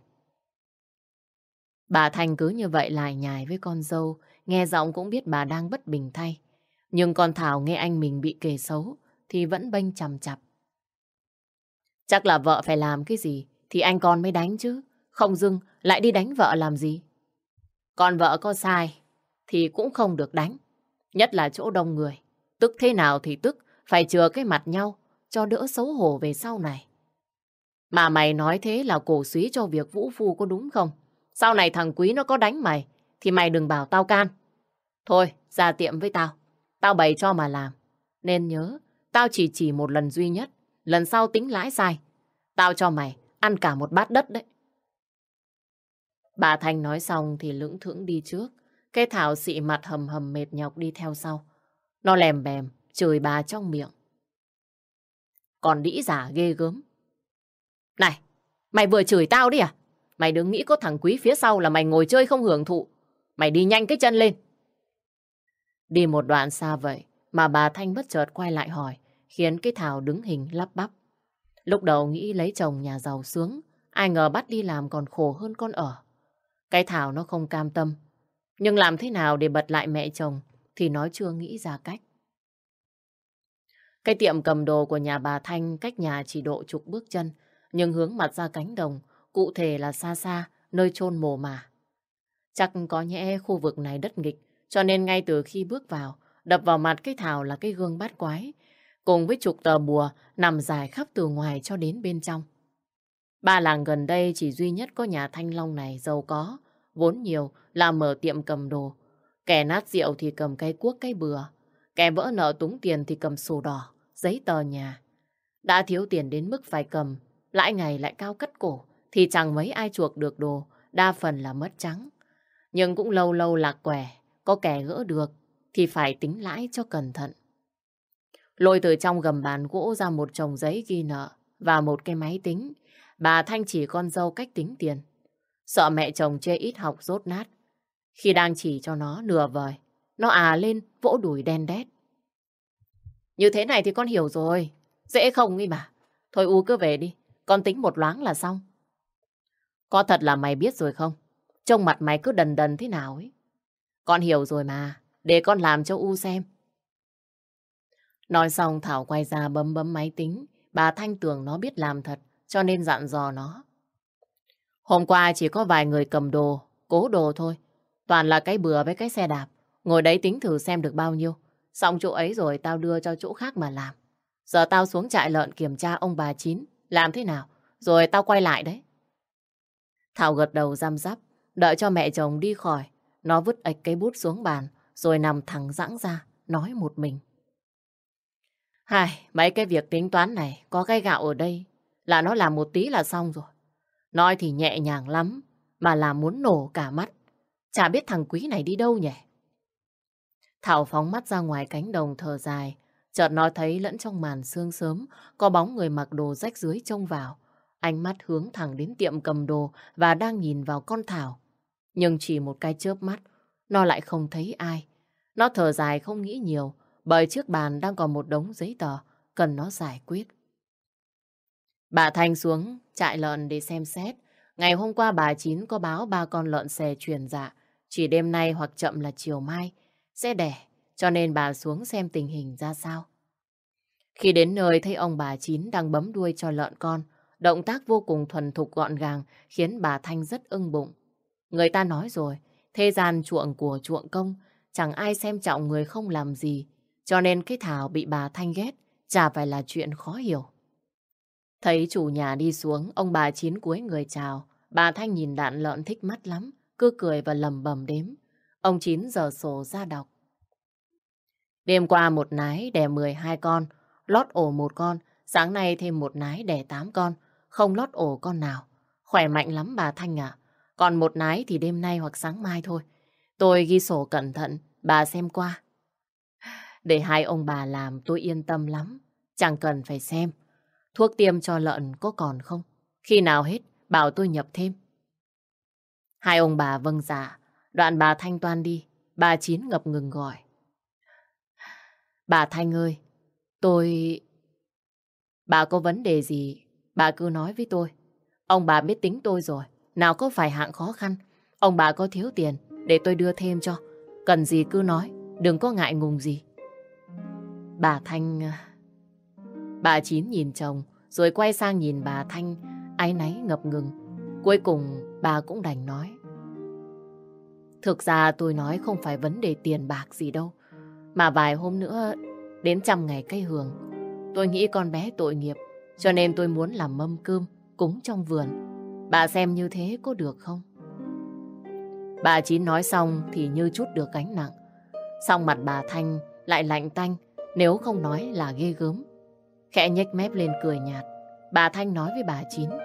Bà Thành cứ như vậy lải nhải với con dâu. Nghe giọng cũng biết bà đang bất bình thay. Nhưng con Thảo nghe anh mình bị kể xấu thì vẫn bênh chằm chặp. Chắc là vợ phải làm cái gì thì anh con mới đánh chứ. Không dưng lại đi đánh vợ làm gì. Con vợ có sai thì cũng không được đánh. Nhất là chỗ đông người. Tức thế nào thì tức, phải chừa cái mặt nhau cho đỡ xấu hổ về sau này. Mà mày nói thế là cổ súy cho việc vũ phu có đúng không? Sau này thằng Quý nó có đánh mày thì mày đừng bảo tao can. Thôi, ra tiệm với tao. Tao bày cho mà làm. Nên nhớ, tao chỉ một lần duy nhất. Lần sau tính lãi sai. Tao cho mày ăn cả một bát đất đấy. Bà Thanh nói xong thì lững thững đi trước. Cái Thảo xị mặt hầm hầm mệt nhọc đi theo sau. Nó lèm bèm, chửi bà trong miệng. Còn đĩ giả ghê gớm. Này, mày vừa chửi tao đi à? Mày đừng nghĩ có thằng Quý phía sau là mày ngồi chơi không hưởng thụ. Mày đi nhanh cái chân lên. Đi một đoạn xa vậy mà bà Thanh bất chợt quay lại hỏi, khiến cái Thảo đứng hình lắp bắp. Lúc đầu nghĩ lấy chồng nhà giàu sướng, ai ngờ bắt đi làm còn khổ hơn con ở. Cái Thảo nó không cam tâm, nhưng làm thế nào để bật lại mẹ chồng thì nó chưa nghĩ ra cách. Cái tiệm cầm đồ của nhà bà Thanh cách nhà chỉ độ chục bước chân, nhưng hướng mặt ra cánh đồng, cụ thể là xa xa, nơi chôn mồ mả. Chắc có nhẽ khu vực này đất nghịch, cho nên ngay từ khi bước vào, đập vào mặt cái Thảo là cái gương bát quái, cùng với chục tờ bùa nằm dài khắp từ ngoài cho đến bên trong. Ba làng gần đây chỉ duy nhất có nhà Thanh Long này giàu có, vốn nhiều là mở tiệm cầm đồ. Kẻ nát rượu thì cầm cái cuốc cái bừa. Kẻ vỡ nợ túng tiền thì cầm sổ đỏ, giấy tờ nhà. Đã thiếu tiền đến mức phải cầm, lãi ngày lại cao cắt cổ, thì chẳng mấy ai chuộc được đồ, đa phần là mất trắng. Nhưng cũng lâu lâu lạc quẻ, có kẻ gỡ được thì phải tính lãi cho cẩn thận. Lôi từ trong gầm bàn gỗ ra một chồng giấy ghi nợ và một cái máy tính. Bà Thanh chỉ con dâu cách tính tiền. Sợ mẹ chồng chê ít học dốt nát. Khi đang chỉ cho nó nửa vời, nó lên vỗ đùi đen đét. Như thế này thì con hiểu rồi. Dễ không ý mà. Thôi U cứ về đi. Con tính một loáng là xong. Có thật là mày biết rồi không? Trông mặt mày cứ đần đần thế nào ấy. Con hiểu rồi mà. Để con làm cho U xem. Nói xong Thảo quay ra bấm bấm máy tính. Bà Thanh tưởng nó biết làm thật, cho nên dặn dò nó. Hôm qua chỉ có vài người cầm đồ, cố đồ thôi. Toàn là cái bừa với cái xe đạp. Ngồi đấy tính thử xem được bao nhiêu. Xong chỗ ấy rồi tao đưa cho chỗ khác mà làm. Giờ tao xuống trại lợn kiểm tra ông bà Chín. Làm thế nào? Rồi tao quay lại đấy. Thảo gật đầu răm rắp. Đợi cho mẹ chồng đi khỏi. Nó vứt ạch cái bút xuống bàn. Rồi nằm thẳng dãng ra. Nói một mình. Mấy cái việc tính toán này. Có cái gạo ở đây. Là nó làm một tí là xong rồi. Nói thì nhẹ nhàng lắm. Mà làm muốn nổ cả mắt. Chả biết thằng Quý này đi đâu nhỉ? Thảo phóng mắt ra ngoài cánh đồng thở dài. Chợt nó thấy lẫn trong màn sương sớm có bóng người mặc đồ rách rưới trông vào. Ánh mắt hướng thẳng đến tiệm cầm đồ và đang nhìn vào con Thảo. Nhưng chỉ một cái chớp mắt, nó lại không thấy ai. Nó thở dài không nghĩ nhiều, bởi trước bàn đang còn một đống giấy tờ cần nó giải quyết. Bà Thanh xuống trại lợn để xem xét. Ngày hôm qua bà Chín có báo 3 con lợn xề chuyển dạ. Chỉ đêm nay hoặc chậm là chiều mai sẽ đẻ, cho nên bà xuống xem tình hình ra sao. Khi đến nơi thấy ông bà Chín đang bấm đuôi cho lợn con, động tác vô cùng thuần thục gọn gàng khiến bà Thanh rất ưng bụng. Người ta nói rồi, thế gian chuộng của chuộng công, chẳng ai xem trọng người không làm gì, cho nên cái Thảo bị bà Thanh ghét chả phải là chuyện khó hiểu. Thấy chủ nhà đi xuống, ông bà Chín cúi người chào, bà Thanh nhìn đàn lợn thích mắt lắm, cứ cười và lầm bầm đếm. Ông Chín giở sổ ra đọc. Đêm qua một nái đẻ 12 con, lót ổ một con, sáng nay thêm một nái đẻ 8 con, không lót ổ con nào. Khỏe mạnh lắm bà Thanh ạ. Còn một nái thì đêm nay hoặc sáng mai thôi. Tôi ghi sổ cẩn thận, bà xem qua. Để hai ông bà làm tôi yên tâm lắm, chẳng cần phải xem. Thuốc tiêm cho lợn có còn không? Khi nào hết, bảo tôi nhập thêm. Hai ông bà vâng dạ. Đoạn bà Thanh toan đi, bà Chín ngập ngừng gọi. Bà Thanh ơi, bà có vấn đề gì, bà cứ nói với tôi. Ông bà biết tính tôi rồi, nào có phải hạng khó khăn. Ông bà có thiếu tiền, để tôi đưa thêm cho. Cần gì cứ nói, đừng có ngại ngùng gì. Bà Thanh... Bà Chín nhìn chồng, rồi quay sang nhìn bà Thanh, áy náy ngập ngừng. Cuối cùng bà cũng đành nói. Thực ra tôi nói không phải vấn đề tiền bạc gì đâu, mà vài hôm nữa đến 100 ngày cây hường. Tôi nghĩ con bé tội nghiệp, cho nên tôi muốn làm mâm cơm cúng trong vườn. Bà xem như thế có được không? Bà Chín nói xong thì như trút được gánh nặng. Xong mặt bà Thanh lại lạnh tanh, nếu không nói là ghê gớm. Khẽ nhếch mép lên cười nhạt, bà Thanh nói với bà Chín.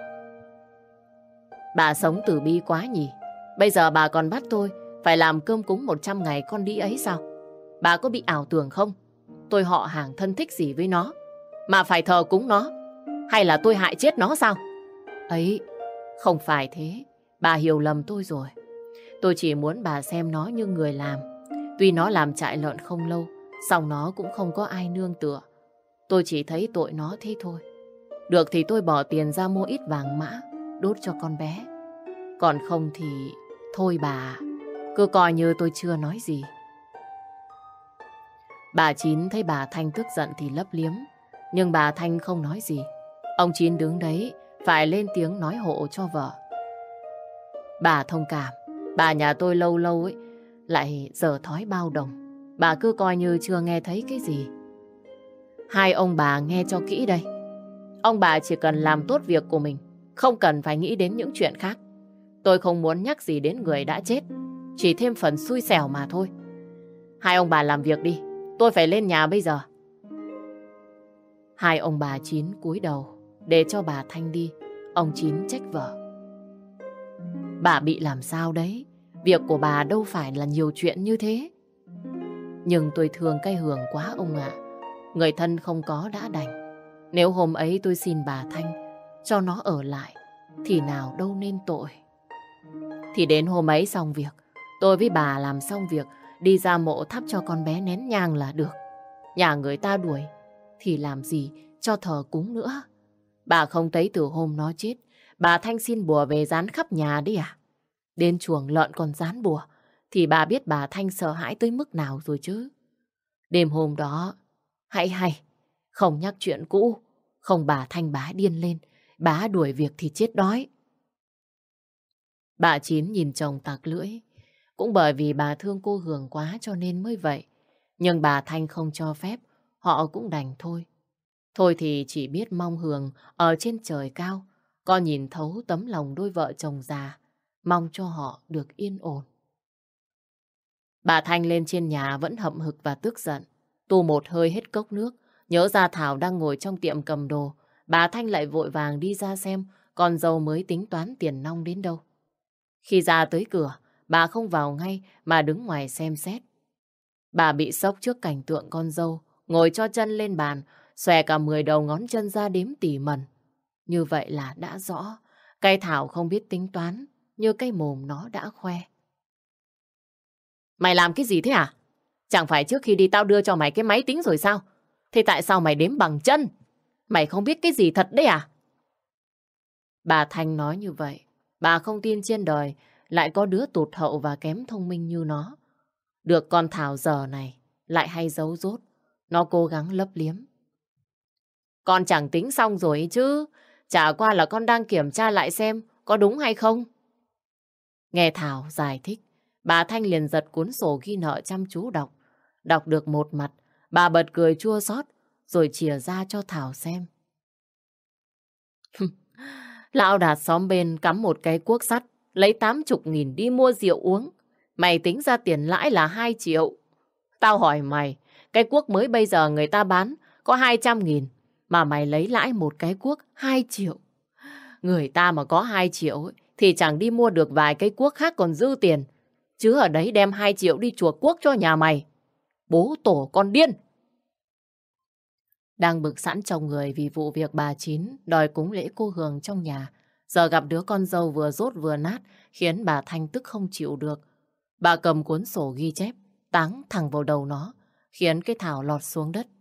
Bà sống từ bi quá nhỉ? Bây giờ bà còn bắt tôi phải làm cơm cúng 100 ngày con đĩ ấy sao? Bà có bị ảo tưởng không? Tôi họ hàng thân thích gì với nó mà phải thờ cúng nó? Hay là tôi hại chết nó sao? Ấy, không phải thế. Bà hiểu lầm tôi rồi. Tôi chỉ muốn bà xem nó như người làm. Tuy nó làm trại lợn không lâu, song nó cũng không có ai nương tựa. Tôi chỉ thấy tội nó thế thôi. Được thì tôi bỏ tiền ra mua ít vàng mã, đốt cho con bé. Còn không thì... Thôi bà, cứ coi như tôi chưa nói gì. Bà Chín thấy bà Thanh tức giận thì lấp liếm. Nhưng bà Thanh không nói gì. Ông Chín đứng đấy, phải lên tiếng nói hộ cho vợ. Bà thông cảm, bà nhà tôi lâu lâu ấy, lại dở thói bao đồng. Bà cứ coi như chưa nghe thấy cái gì. Hai ông bà nghe cho kỹ đây. Ông bà chỉ cần làm tốt việc của mình, không cần phải nghĩ đến những chuyện khác. Tôi không muốn nhắc gì đến người đã chết, chỉ thêm phần xui xẻo mà thôi. Hai ông bà làm việc đi, tôi phải lên nhà bây giờ. Hai ông bà Chín cúi đầu để cho bà Thanh đi. Ông Chín trách vợ. Bà bị làm sao đấy? Việc của bà đâu phải là nhiều chuyện như thế. Nhưng tôi thương cái Hường quá ông ạ. Người thân không có đã đành. Nếu hôm ấy tôi xin bà Thanh cho nó ở lại thì nào đâu nên tội. Thì đến hôm ấy xong việc, tôi với bà làm xong việc, đi ra mộ thắp cho con bé nén nhang là được. Nhà người ta đuổi thì làm gì cho thờ cúng nữa. Bà không thấy từ hôm nó chết, bà Thanh xin bùa về dán khắp nhà đi à? Đến chuồng lợn còn dán bùa, thì bà biết bà Thanh sợ hãi tới mức nào rồi chứ. Đêm hôm đó, hay, không nhắc chuyện cũ, không bà Thanh bá điên lên, bá đuổi việc thì chết đói. Bà Chín nhìn chồng tặc lưỡi, cũng bởi vì bà thương cô Hường quá cho nên mới vậy. Nhưng bà Thanh không cho phép, họ cũng đành thôi. Thôi thì chỉ biết mong Hường ở trên trời cao, con nhìn thấu tấm lòng đôi vợ chồng già, mong cho họ được yên ổn. Bà Thanh lên trên nhà vẫn hậm hực và tức giận. Tu một hơi hết cốc nước, nhớ ra Thảo đang ngồi trong tiệm cầm đồ. Bà Thanh lại vội vàng đi ra xem con dâu mới tính toán tiền nong đến đâu. Khi ra tới cửa, bà không vào ngay mà đứng ngoài xem xét. Bà bị sốc trước cảnh tượng con dâu ngồi cho chân lên bàn, xòe cả 10 đầu ngón chân ra đếm tỉ mẩn. Như vậy là đã rõ, cái Thảo không biết tính toán như cái mồm nó đã khoe. Mày làm cái gì thế à? Chẳng phải trước khi đi tao đưa cho mày cái máy tính rồi sao? Thế tại sao mày đếm bằng chân? Mày không biết cái gì thật đấy à? Bà Thanh nói như vậy. Bà không tin trên đời lại có đứa tụt hậu và kém thông minh như nó. Được con Thảo giờ này lại hay giấu dốt. Nó cố gắng lấp liếm. Con chẳng tính xong rồi ấy chứ. Chả qua là con đang kiểm tra lại xem có đúng hay không. Nghe Thảo giải thích, bà Thanh liền giật cuốn sổ ghi nợ chăm chú đọc. Đọc được một mặt, bà bật cười chua xót rồi chìa ra cho Thảo xem. Lão Đạt xóm bên cắm một cái cuốc sắt, lấy 80.000 đi mua rượu uống. Mày tính ra tiền lãi là 2 triệu. Tao hỏi mày, cái cuốc mới bây giờ người ta bán có 200.000, mà mày lấy lãi một cái cuốc 2 triệu. Người ta mà có 2 triệu ấy, thì chẳng đi mua được vài cái cuốc khác còn dư tiền. Chứ ở đấy đem 2 triệu đi chùa cuốc cho nhà mày. Bố tổ con điên! Đang bực sẵn trong người vì vụ việc bà Chín đòi cúng lễ cô Hường trong nhà. Giờ gặp đứa con dâu vừa dốt vừa nát khiến bà Thanh tức không chịu được. Bà cầm cuốn sổ ghi chép, táng thẳng vào đầu nó, khiến cái Thảo lọt xuống đất.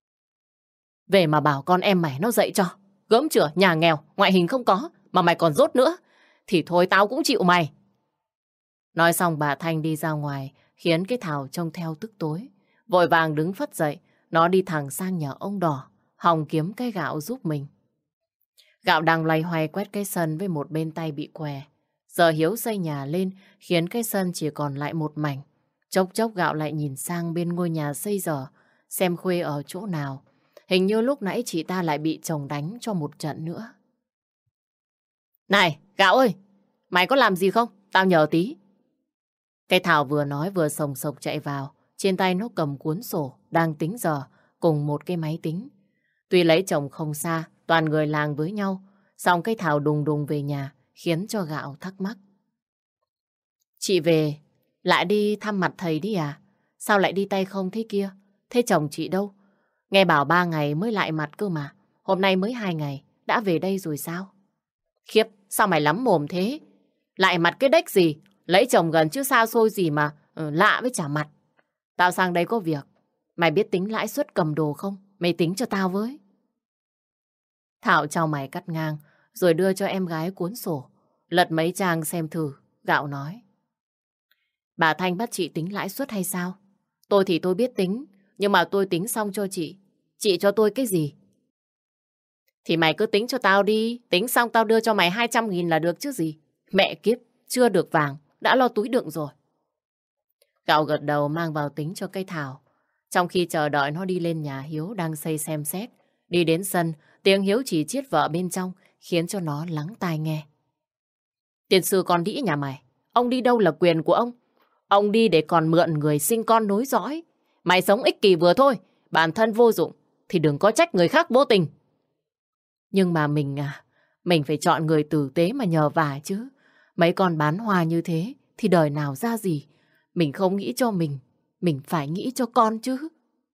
Về mà bảo con em mày nó dậy cho. Gớm chửa nhà nghèo, ngoại hình không có, mà mày còn dốt nữa. Thì thôi tao cũng chịu mày. Nói xong bà Thanh đi ra ngoài, khiến cái Thảo trông theo tức tối. Vội vàng đứng phất dậy, nó đi thẳng sang nhà ông Đỏ, hòng kiếm cái gạo giúp mình. Gạo đang loay hoay quét cái sân với một bên tay bị què. Giờ Hiếu xây nhà lên, khiến cái sân chỉ còn lại một mảnh. Chốc chốc Gạo lại nhìn sang bên ngôi nhà xây dở, xem Khuê ở chỗ nào. Hình như lúc nãy chị ta lại bị chồng đánh cho một trận nữa. Này, Gạo ơi! Mày có làm gì không? Tao nhờ tí. Cái Thảo vừa nói vừa sồng sộc chạy vào. Trên tay nó cầm cuốn sổ, đang tính giờ, cùng một cái máy tính. Tuy lấy chồng không xa, toàn người làng với nhau, song cái Thảo đùng đùng về nhà, khiến cho Gạo thắc mắc. Chị về, lại đi thăm mặt thầy đi à? Sao lại đi tay không thế kia? Thế chồng chị đâu? Nghe bảo 3 ngày mới lại mặt cơ mà. Hôm nay mới 2 ngày, đã về đây rồi sao? Khiếp, sao mày lắm mồm thế? Lại mặt cái đếch gì? Lấy chồng gần chứ xa xôi gì mà lạ với chả mặt. Tao sang đây có việc. Mày biết tính lãi suất cầm đồ không? Mày tính cho tao với. Thảo chau mày cắt ngang, rồi đưa cho em gái cuốn sổ. Lật mấy trang xem thử, Gạo nói. Bà Thanh bắt chị tính lãi suất hay sao? Tôi thì tôi biết tính, nhưng mà tôi tính xong cho chị. Chị cho tôi cái gì? Thì mày cứ tính cho tao đi. Tính xong tao đưa cho mày 200.000 là được chứ gì. Mẹ kiếp, chưa được vàng, đã lo túi đựng rồi. Gạo gật đầu mang vào tính cho cây Thảo. Trong khi chờ đợi nó đi lên nhà Hiếu đang xây xem xét. Đi đến sân, tiếng Hiếu chỉ chiết vợ bên trong khiến cho nó lắng tai nghe. Tiền sư con đĩ nhà mày, ông đi đâu là quyền của ông. Ông đi để còn mượn người sinh con nối dõi. Mày sống ích kỷ vừa thôi, bản thân vô dụng, thì đừng có trách người khác vô tình. Nhưng mà mình phải chọn người tử tế mà nhờ vả chứ. Mấy con bán hoa như thế thì đời nào ra gì. Mình không nghĩ cho mình phải nghĩ cho con chứ.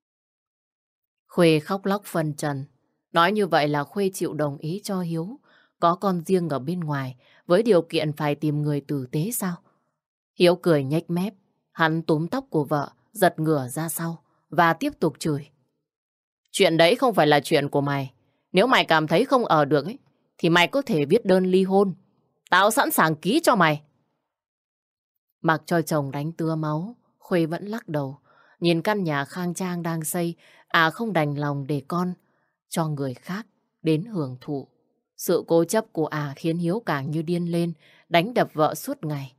Khuê khóc lóc phân trần. Nói như vậy là Khuê chịu đồng ý cho Hiếu có con riêng ở bên ngoài với điều kiện phải tìm người tử tế sao? Hiếu cười nhếch mép, hắn túm tóc của vợ, giật ngửa ra sau và tiếp tục chửi. Chuyện đấy không phải là chuyện của mày. Nếu mày cảm thấy không ở được ấy, thì mày có thể viết đơn ly hôn. Tao sẵn sàng ký cho mày. Mặc cho chồng đánh tưa máu, Khuê vẫn lắc đầu. Nhìn căn nhà khang trang đang xây, không đành lòng để con cho người khác đến hưởng thụ. Sự cố chấp của khiến Hiếu càng như điên lên, đánh đập vợ suốt ngày.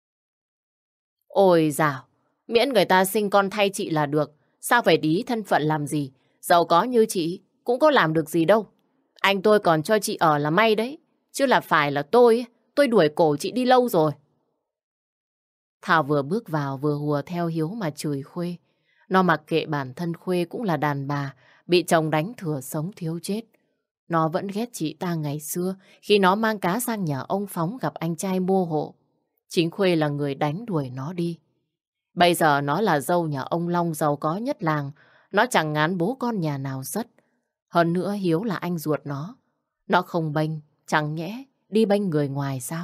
Ôi dào, miễn người ta sinh con thay chị là được, sao phải đí thân phận làm gì? Giàu có như chị cũng có làm được gì đâu. Anh tôi còn cho chị ở là may đấy, chứ là phải là tôi đuổi cổ chị đi lâu rồi. Thảo vừa bước vào vừa hùa theo Hiếu mà chửi Khuê. Nó mặc kệ bản thân Khuê cũng là đàn bà, bị chồng đánh thừa sống thiếu chết. Nó vẫn ghét chị ta ngày xưa khi nó mang cá sang nhà ông Phóng gặp anh trai mua hộ. Chính Khuê là người đánh đuổi nó đi. Bây giờ nó là dâu nhà ông Long giàu có nhất làng. Nó chẳng ngán bố con nhà nào rất. Hơn nữa Hiếu là anh ruột nó. Nó không bênh, chẳng nhẽ đi bênh người ngoài sao?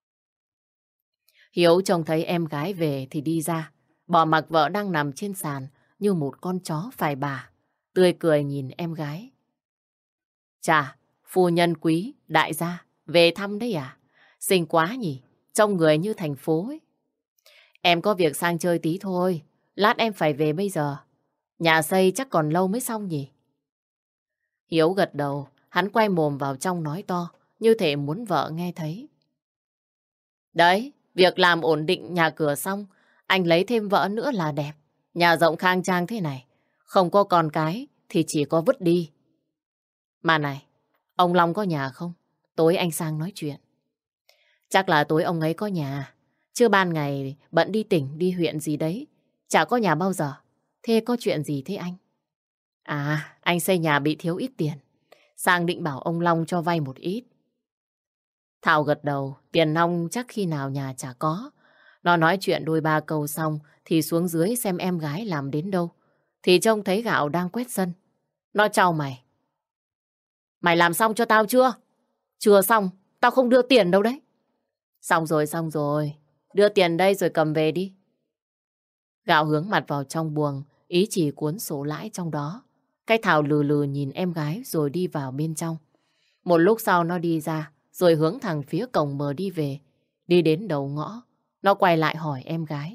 Hiếu trông thấy em gái về thì đi ra, bỏ mặc vợ đang nằm trên sàn như một con chó phải bà. Tươi cười nhìn em gái. Chà, phu nhân quý, đại gia, về thăm đấy à? Xinh quá nhỉ, trông người như thành phố ấy. Em có việc sang chơi tí thôi, lát em phải về bây giờ. Nhà xây chắc còn lâu mới xong nhỉ? Hiếu gật đầu, hắn quay mồm vào trong nói to, như thể muốn vợ nghe thấy. Đấy, việc làm ổn định nhà cửa xong, anh lấy thêm vợ nữa là đẹp. Nhà rộng khang trang thế này, không có con cái thì chỉ có vứt đi. Mà này, ông Long có nhà không? Tối anh sang nói chuyện. Chắc là tối ông ấy có nhà. Chứ ban ngày bận đi tỉnh, đi huyện gì đấy. Chả có nhà bao giờ. Thế có chuyện gì thế anh? Anh xây nhà bị thiếu ít tiền. Sang định bảo ông Long cho vay một ít. Thảo gật đầu, tiền nong chắc khi nào nhà chả có. Nó nói chuyện đôi ba câu xong thì xuống dưới xem em gái làm đến đâu. Thì trông thấy Gạo đang quét sân. Nó chau mày. Mày làm xong cho tao chưa? Chưa xong, tao không đưa tiền đâu đấy. Xong rồi. Đưa tiền đây rồi cầm về đi. Gạo hướng mặt vào trong buồng, ý chỉ cuốn sổ lãi trong đó. Cái Thảo lừ lừ nhìn em gái rồi đi vào bên trong. Một lúc sau nó đi ra, rồi hướng thẳng phía cổng mở đi về. Đi đến đầu ngõ, nó quay lại hỏi em gái.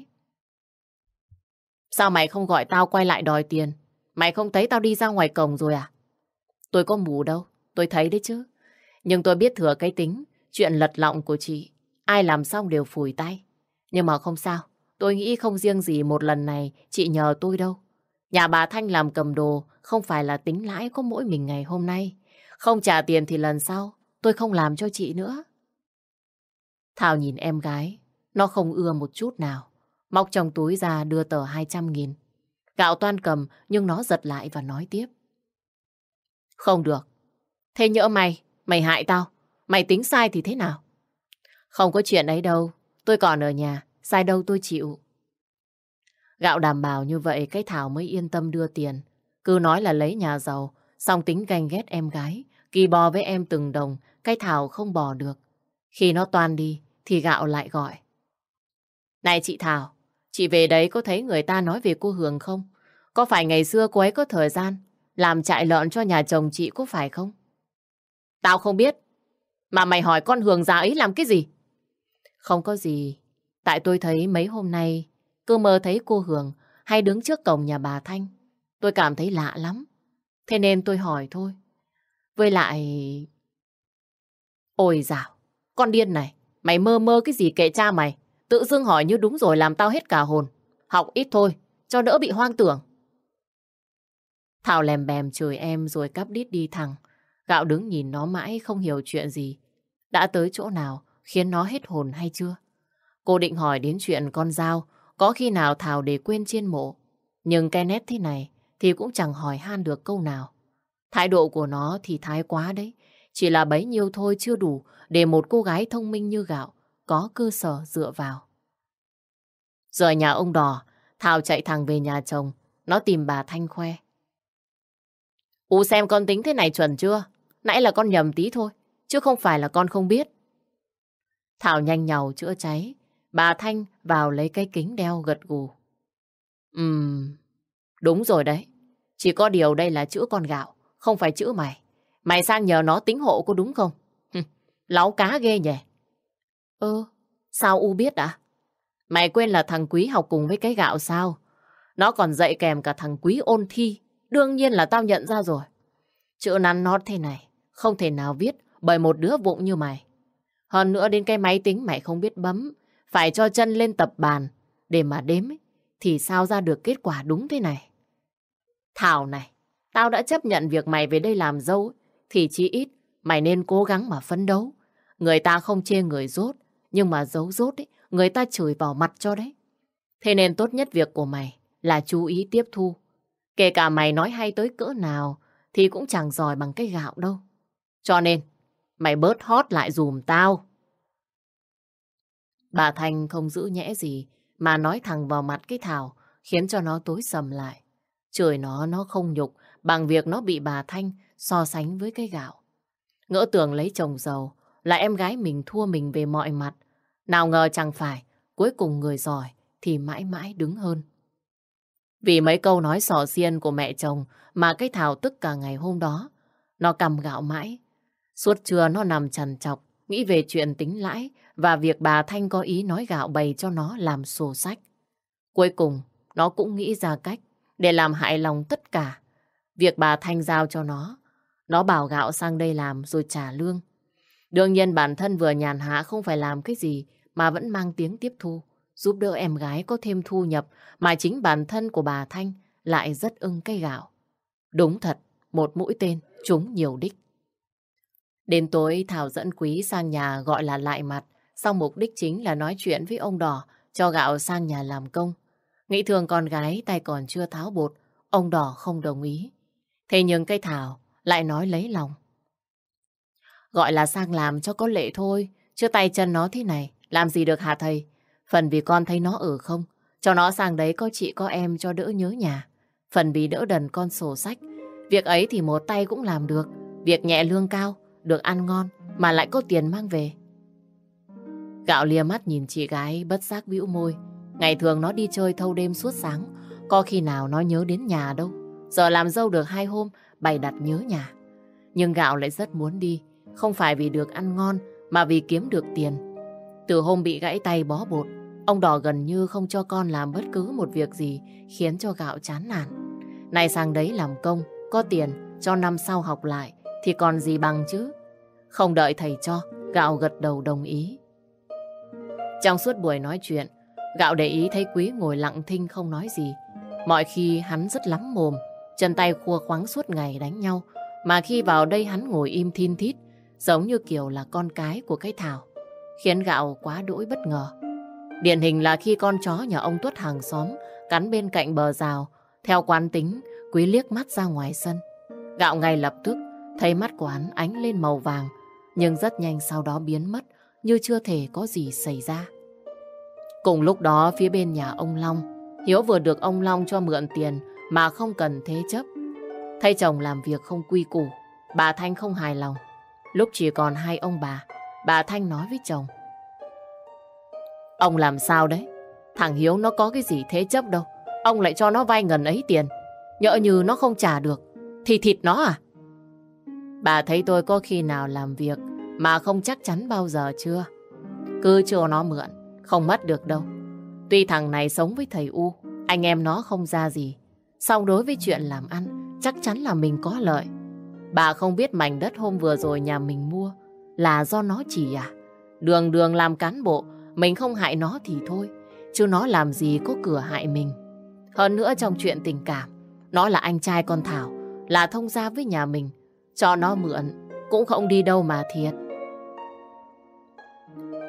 Sao mày không gọi tao quay lại đòi tiền? Mày không thấy tao đi ra ngoài cổng rồi à? Tôi có mù đâu, tôi thấy đấy chứ. Nhưng tôi biết thừa cái tính, chuyện lật lọng của chị. Ai làm xong đều phủi tay. Nhưng mà không sao, tôi nghĩ không riêng gì một lần này chị nhờ tôi đâu. Nhà bà Thanh làm cầm đồ, không phải là tính lãi có mỗi mình ngày hôm nay. Không trả tiền thì lần sau, tôi không làm cho chị nữa. Thảo nhìn em gái, nó không ưa một chút nào. Móc trong túi ra đưa tờ 200.000. Gạo toan cầm nhưng nó giật lại và nói tiếp. Không được. Thế nhỡ mày hại tao. Mày tính sai thì thế nào? Không có chuyện ấy đâu. Tôi còn ở nhà. Sai đâu tôi chịu. Gạo đảm bảo như vậy cái Thảo mới yên tâm đưa tiền. Cứ nói là lấy nhà giàu. Xong tính ganh ghét em gái. Kỳ bò với em từng đồng. Cái Thảo không bò được. Khi nó toan đi thì Gạo lại gọi. Này chị Thảo. Chị về đấy có thấy người ta nói về cô Hường không? Có phải ngày xưa cô ấy có thời gian làm trại lợn cho nhà chồng chị có phải không? Tao không biết. Mà mày hỏi con Hường già ấy làm cái gì? Không có gì. Tại tôi thấy mấy hôm nay cứ mơ thấy cô Hường hay đứng trước cổng nhà bà Thanh. Tôi cảm thấy lạ lắm. Thế nên tôi hỏi thôi. Với lại... Ôi dào, con điên này. Mày mơ mơ cái gì kệ cha mày. Tự dưng hỏi như đúng rồi làm tao hết cả hồn. Học ít thôi, cho đỡ bị hoang tưởng. Thảo lèm bèm chửi em rồi cắp đít đi thẳng. Gạo đứng nhìn nó mãi không hiểu chuyện gì. Đã tới chỗ nào khiến nó hết hồn hay chưa? Cô định hỏi đến chuyện con dao có khi nào Thảo để quên trên mộ. Nhưng cái nét thế này thì cũng chẳng hỏi han được câu nào. Thái độ của nó thì thái quá đấy. Chỉ là bấy nhiêu thôi chưa đủ để một cô gái thông minh như Gạo có cơ sở dựa vào. Rời nhà ông Đỏ, Thảo chạy thẳng về nhà chồng. Nó tìm bà Thanh khoe. Xem con tính thế này chuẩn chưa? Nãy là con nhầm tí thôi, chứ không phải là con không biết. Thảo nhanh nhảu chữa cháy. Bà Thanh vào lấy cái kính đeo gật gù. Đúng rồi đấy. Chỉ có điều đây là chữ con Gạo, không phải chữ mày. Mày sang nhờ nó tính hộ có đúng không? Láu cá ghê nhỉ? Sao U biết à? Mày quên là thằng Quý học cùng với cái Gạo sao? Nó còn dạy kèm cả thằng Quý ôn thi. Đương nhiên là tao nhận ra rồi. Chữ nắn nót thế này, không thể nào viết bởi một đứa vụng như mày. Hơn nữa đến cái máy tính mày không biết bấm, phải cho chân lên tập bàn để mà đếm ấy, thì sao ra được kết quả đúng thế này. Thảo này, tao đã chấp nhận việc mày về đây làm dâu, thì chí ít mày nên cố gắng mà phấn đấu. Người ta không chê người dốt, nhưng mà giấu dốt ấy, người ta chửi vào mặt cho đấy. Thế nên tốt nhất việc của mày là chú ý tiếp thu. Kể cả mày nói hay tới cỡ nào thì cũng chẳng giỏi bằng cái Gạo đâu. Cho nên, mày bớt hót lại dùm tao. Bà Thanh không giữ nhẽ gì mà nói thẳng vào mặt cái Thảo, khiến cho nó tối sầm lại. Chửi nó không nhục bằng việc nó bị bà Thanh so sánh với cái Gạo. Ngỡ tưởng lấy chồng giàu là em gái mình thua mình về mọi mặt. Nào ngờ chẳng phải, cuối cùng người giỏi thì mãi mãi đứng hơn. Vì mấy câu nói xỏ xiên của mẹ chồng mà cái Thảo tức cả ngày hôm đó. Nó căm Gạo mãi. Suốt trưa nó nằm trằn trọc, nghĩ về chuyện tính lãi và việc bà Thanh có ý nói Gạo bày cho nó làm sổ sách. Cuối cùng, nó cũng nghĩ ra cách để làm hại lòng tất cả. Việc bà Thanh giao cho nó bảo Gạo sang đây làm rồi trả lương. Đương nhiên bản thân vừa nhàn hạ không phải làm cái gì mà vẫn mang tiếng tiếp thu, giúp đỡ em gái có thêm thu nhập mà chính bản thân của bà Thanh lại rất ưng cái Gạo. Đúng thật, một mũi tên trúng nhiều đích. Đến tối Thảo dẫn Quý sang nhà gọi là lại mặt, xong mục đích chính là nói chuyện với ông Đỏ cho Gạo sang nhà làm công. Nghĩ thường con gái tay còn chưa tháo bột, ông Đỏ không đồng ý. Thế nhưng cái Thảo lại nói lấy lòng. Gọi là sang làm cho có lệ thôi, chứ tay chân nó thế này, làm gì được hả thầy? Phần vì con thấy nó ở không, cho nó sang đấy có chị có em cho đỡ nhớ nhà. Phần vì đỡ đần con sổ sách, việc ấy thì một tay cũng làm được, việc nhẹ lương cao, được ăn ngon mà lại có tiền mang về. Gạo lia mắt nhìn chị gái bất giác bĩu môi. Ngày thường nó đi chơi thâu đêm suốt sáng, có khi nào nó nhớ đến nhà đâu. Giờ làm dâu được 2 hôm, bày đặt nhớ nhà. Nhưng Gạo lại rất muốn đi, không phải vì được ăn ngon mà vì kiếm được tiền. Từ hôm bị gãy tay bó bột, ông Đỏ gần như không cho con làm bất cứ một việc gì khiến cho Gạo chán nản. Này sang đấy làm công, có tiền, cho năm sau học lại thì còn gì bằng chứ. Không đợi thầy cho, Gạo gật đầu đồng ý. Trong suốt buổi nói chuyện, Gạo để ý thấy Quý ngồi lặng thinh không nói gì. Mọi khi hắn rất lắm mồm, chân tay khua khoắng suốt ngày đánh nhau. Mà khi vào đây hắn ngồi im thin thít, giống như kiểu là con cái của cái Thảo, khiến Gạo quá đỗi bất ngờ. Điển hình là khi con chó nhà ông Tuất hàng xóm cắn bên cạnh bờ rào, theo quán tính, Quý liếc mắt ra ngoài sân. Gạo ngay lập tức thấy mắt của hắn ánh lên màu vàng, nhưng rất nhanh sau đó biến mất, như chưa thể có gì xảy ra. Cùng lúc đó phía bên nhà ông Long, Hiếu vừa được ông Long cho mượn tiền mà không cần thế chấp. Thấy chồng làm việc không quy củ, bà Thanh không hài lòng. Lúc chỉ còn hai ông bà Thanh nói với chồng. Ông làm sao đấy? Thằng Hiếu nó có cái gì thế chấp đâu, ông lại cho nó vay ngần ấy tiền. Nhỡ như nó không trả được thì thịt nó à? Bà thấy tôi có khi nào làm việc mà không chắc chắn bao giờ chưa? Cứ cho nó mượn, không mất được đâu. Tuy thằng này sống với thầy U, anh em nó không ra gì, song đối với chuyện làm ăn chắc chắn là mình có lợi. Bà không biết mảnh đất hôm vừa rồi nhà mình mua là do nó chỉ à? Đường đường làm cán bộ, mình không hại nó thì thôi, chứ nó làm gì có cửa hại mình. Hơn nữa trong chuyện tình cảm, nó là anh trai con Thảo, là thông gia với nhà mình. Cho nó mượn cũng không đi đâu mà thiệt.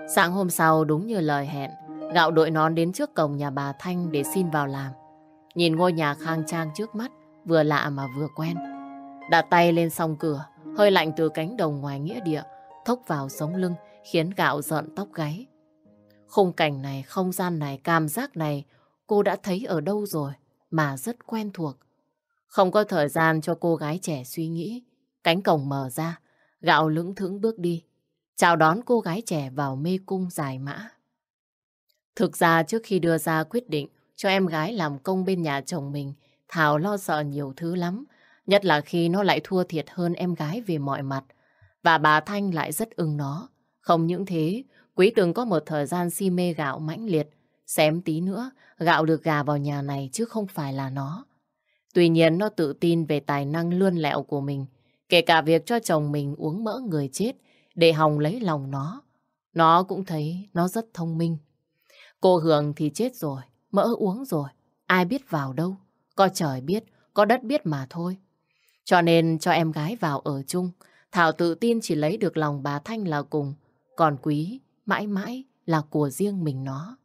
Sáng hôm sau đúng như lời hẹn, Gạo đội nón đến trước cổng nhà bà Thanh để xin vào làm. Nhìn ngôi nhà khang trang trước mắt, vừa lạ mà vừa quen. Đặt tay lên song cửa, hơi lạnh từ cánh đồng ngoài nghĩa địa thốc vào sống lưng, khiến Gạo rợn tóc gáy. Khung cảnh này, không gian này, cảm giác này cô đã thấy ở đâu rồi mà rất quen thuộc. Không có thời gian cho cô gái trẻ suy nghĩ. Cánh cổng mở ra, Gạo lững thững bước đi, chào đón cô gái trẻ vào mê cung dài mã. Thực ra trước khi đưa ra quyết định cho em gái làm công bên nhà chồng mình, Thảo lo sợ nhiều thứ lắm, nhất là khi nó lại thua thiệt hơn em gái về mọi mặt. Và bà Thanh lại rất ưng nó. Không những thế, Quý từng có một thời gian si mê Gạo mãnh liệt. Xém tí nữa, Gạo được gà vào nhà này chứ không phải là nó. Tuy nhiên nó tự tin về tài năng lươn lẹo của mình, kể cả việc cho chồng mình uống mỡ người chết để hòng lấy lòng nó. Nó cũng thấy nó rất thông minh. Cô Hường thì chết rồi, mỡ uống rồi, ai biết vào đâu. Có trời biết, có đất biết mà thôi. Cho nên cho em gái vào ở chung, Thảo tự tin chỉ lấy được lòng bà Thanh là cùng, còn Quý mãi mãi là của riêng mình nó.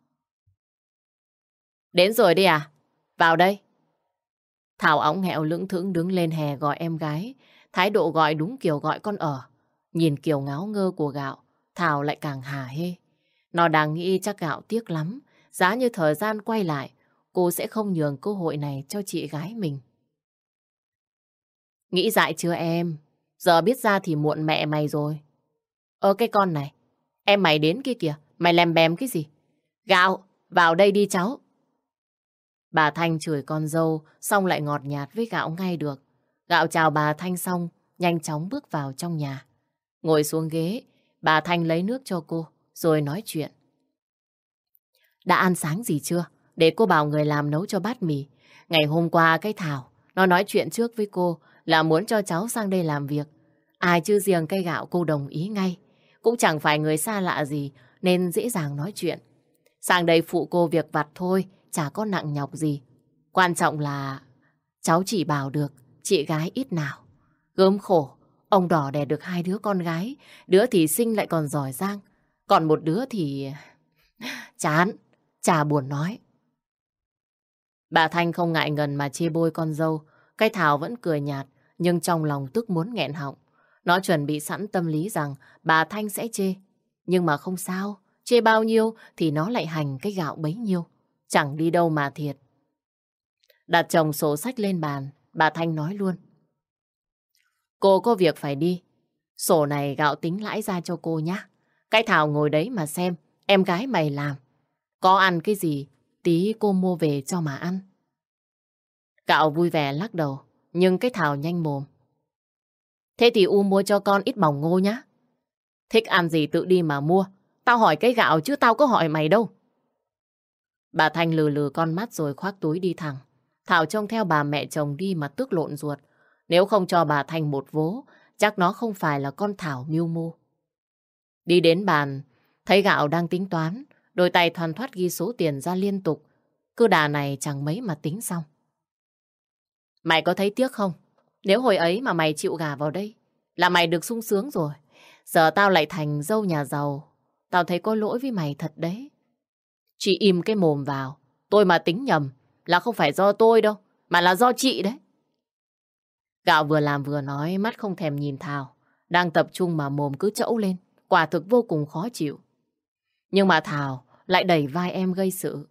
Đến rồi đi à? Vào đây. Thảo óng hẹo lững thững đứng lên hè gọi em gái, thái độ gọi đúng kiểu gọi con ở. Nhìn kiểu ngáo ngơ của Gạo, Thảo lại càng hả hê. Nó đang nghĩ chắc Gạo tiếc lắm, giá như thời gian quay lại, cô sẽ không nhường cơ hội này cho chị gái mình. Nghĩ dại chưa em? Giờ biết ra thì muộn mẹ mày rồi. Cái con này, em mày đến kia kìa, mày lèm bèm cái gì? Gạo, vào đây đi cháu. Bà Thanh chửi con dâu, xong lại ngọt nhạt với Gạo ngay được. Gạo chào bà Thanh xong, nhanh chóng bước vào trong nhà. Ngồi xuống ghế, bà Thanh lấy nước cho cô, rồi nói chuyện. Đã ăn sáng gì chưa? Để cô bảo người làm nấu cho bát mì. Ngày hôm qua cái Thảo, nó nói chuyện trước với cô là muốn cho cháu sang đây làm việc. Ai chứ riêng cây Gạo cô đồng ý ngay. Cũng chẳng phải người xa lạ gì nên dễ dàng nói chuyện. Sang đây phụ cô việc vặt thôi, chả có nặng nhọc gì. Quan trọng là cháu chỉ bảo được chị gái ít nào. Gớm khổ, ông Đỏ đẻ được 2 đứa con gái, đứa thì xinh lại còn giỏi giang. Còn một đứa thì chán, chả buồn nói. Bà Thanh không ngại ngần mà chê bôi con dâu. Cái Thảo vẫn cười nhạt, nhưng trong lòng tức muốn nghẹn họng. Nó chuẩn bị sẵn tâm lý rằng bà Thanh sẽ chê. Nhưng mà không sao, chê bao nhiêu thì nó lại hành cái Gạo bấy nhiêu. Chẳng đi đâu mà thiệt. Đặt chồng sổ sách lên bàn, bà Thanh nói luôn. Cô có việc phải đi. Sổ này Gạo tính lãi ra cho cô nhé. Cái Thảo ngồi đấy mà xem, em gái mày làm. Có ăn cái gì, tí cô mua về cho mà ăn. Gạo vui vẻ lắc đầu, nhưng cái Thảo nhanh mồm. Thế thì U mua cho con ít bỏng ngô nhá. Thích ăn gì tự đi mà mua. Tao hỏi cái Gạo chứ tao có hỏi mày đâu. Bà Thanh lừ lừ con mắt rồi khoác túi đi thẳng. Thảo trông theo bà mẹ chồng đi mà tức lộn ruột. Nếu không cho bà Thanh một vố, chắc nó không phải là con Thảo mưu mô. Đi đến bàn, thấy Gạo đang tính toán, đôi tay thoăn thoắt ghi số tiền ra liên tục. Cứ đà này chẳng mấy mà tính xong. Mày có thấy tiếc không? Nếu hồi ấy mà mày chịu gả vào đây, là mày được sung sướng rồi. Giờ tao lại thành dâu nhà giàu. Tao thấy có lỗi với mày thật đấy. Chị im cái mồm vào. Tôi mà tính nhầm là không phải do tôi đâu, mà là do chị đấy. Gạo vừa làm vừa nói, mắt không thèm nhìn Thảo. Đang tập trung mà mồm cứ trẫu lên. Quả thực vô cùng khó chịu. Nhưng mà Thảo lại đẩy vai em gây sự.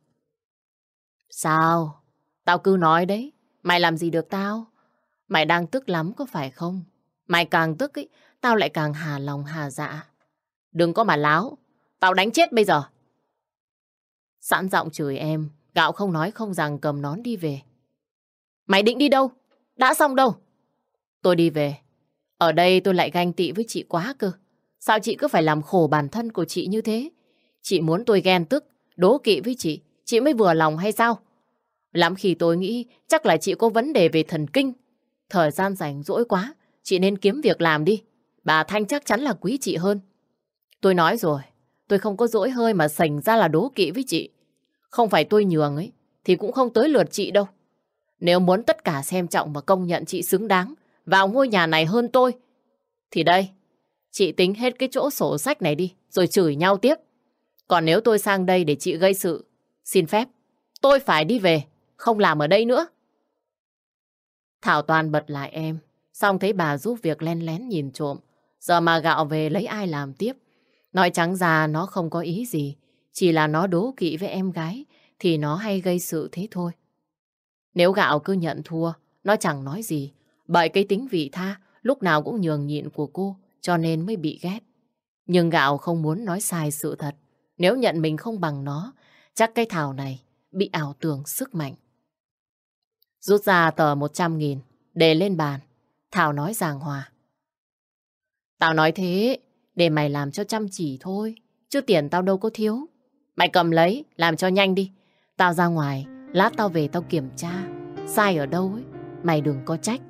Sao? Tao cứ nói đấy. Mày làm gì được tao? Mày đang tức lắm có phải không? Mày càng tức ấy, tao lại càng hà lòng hà dạ. Đừng có mà láo. Tao đánh chết bây giờ. Sẵn giọng chửi em, Gạo không nói không rằng cầm nón đi về. Mày định đi đâu? Đã xong đâu? Tôi đi về. Ở đây tôi lại ganh tị với chị quá cơ. Sao chị cứ phải làm khổ bản thân của chị như thế? Chị muốn tôi ghen tức, đố kỵ với chị mới vừa lòng hay sao? Lắm khi tôi nghĩ chắc là chị có vấn đề về thần kinh. Thời gian rảnh rỗi quá, chị nên kiếm việc làm đi. Bà Thanh chắc chắn là quý chị hơn. Tôi nói rồi, tôi không có dỗi hơi mà sành ra là đố kỵ với chị. Không phải tôi nhường ấy, thì cũng không tới lượt chị đâu. Nếu muốn tất cả xem trọng và công nhận chị xứng đáng vào ngôi nhà này hơn tôi, thì đây, chị tính hết cái chỗ sổ sách này đi, rồi chửi nhau tiếp. Còn nếu tôi sang đây để chị gây sự, xin phép, tôi phải đi về, không làm ở đây nữa. Thảo toàn bật lại em, xong thấy bà giúp việc len lén nhìn trộm. Giờ mà Gạo về lấy ai làm tiếp? Nói trắng ra nó không có ý gì, chỉ là nó đố kỵ với em gái, thì nó hay gây sự thế thôi. Nếu Gạo cứ nhận thua, nó chẳng nói gì, bởi cái tính vị tha, lúc nào cũng nhường nhịn của cô, cho nên mới bị ghét. Nhưng Gạo không muốn nói sai sự thật. Nếu nhận mình không bằng nó, chắc cái Thảo này bị ảo tưởng sức mạnh. Rút ra tờ 100.000, để lên bàn. Thảo nói giảng hòa. Tao nói thế, để mày làm cho chăm chỉ thôi, chứ tiền tao đâu có thiếu. Mày cầm lấy, làm cho nhanh đi. Tao ra ngoài, lát tao về tao kiểm tra. Sai ở đâu ấy, mày đừng có trách.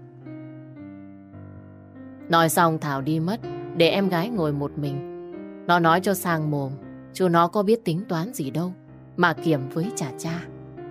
Nói xong Thảo đi mất, để em gái ngồi một mình. Nó nói cho sang mồm, chứ nó có biết tính toán gì đâu, mà kiểm với trả cha.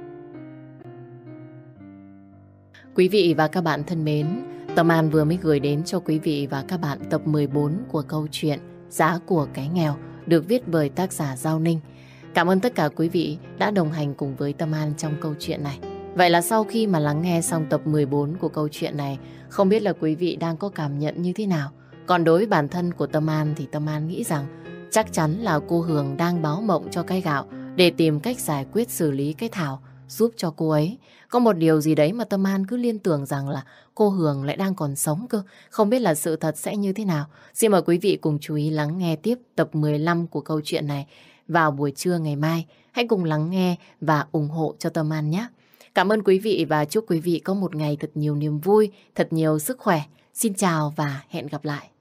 Quý vị và các bạn thân mến, Tâm An vừa mới gửi đến cho quý vị và các bạn tập 14 của câu chuyện Giá của cái nghèo, được viết bởi tác giả Giao Ninh. Cảm ơn tất cả quý vị đã đồng hành cùng với Tâm An trong câu chuyện này. Vậy là sau khi mà lắng nghe xong tập 14 của câu chuyện này, không biết là quý vị đang có cảm nhận như thế nào? Còn đối với bản thân của Tâm An thì Tâm An nghĩ rằng chắc chắn là cô Hường đang báo mộng cho cái Gạo để tìm cách giải quyết xử lý cái Thảo, giúp cho cô ấy. Có một điều gì đấy mà Tâm An cứ liên tưởng rằng là cô Hường lại đang còn sống cơ. Không biết là sự thật sẽ như thế nào. Xin mời quý vị cùng chú ý lắng nghe tiếp tập 15 của câu chuyện này vào buổi trưa ngày mai. Hãy cùng lắng nghe và ủng hộ cho Tâm An nhé. Cảm ơn quý vị và chúc quý vị có một ngày thật nhiều niềm vui, thật nhiều sức khỏe. Xin chào và hẹn gặp lại.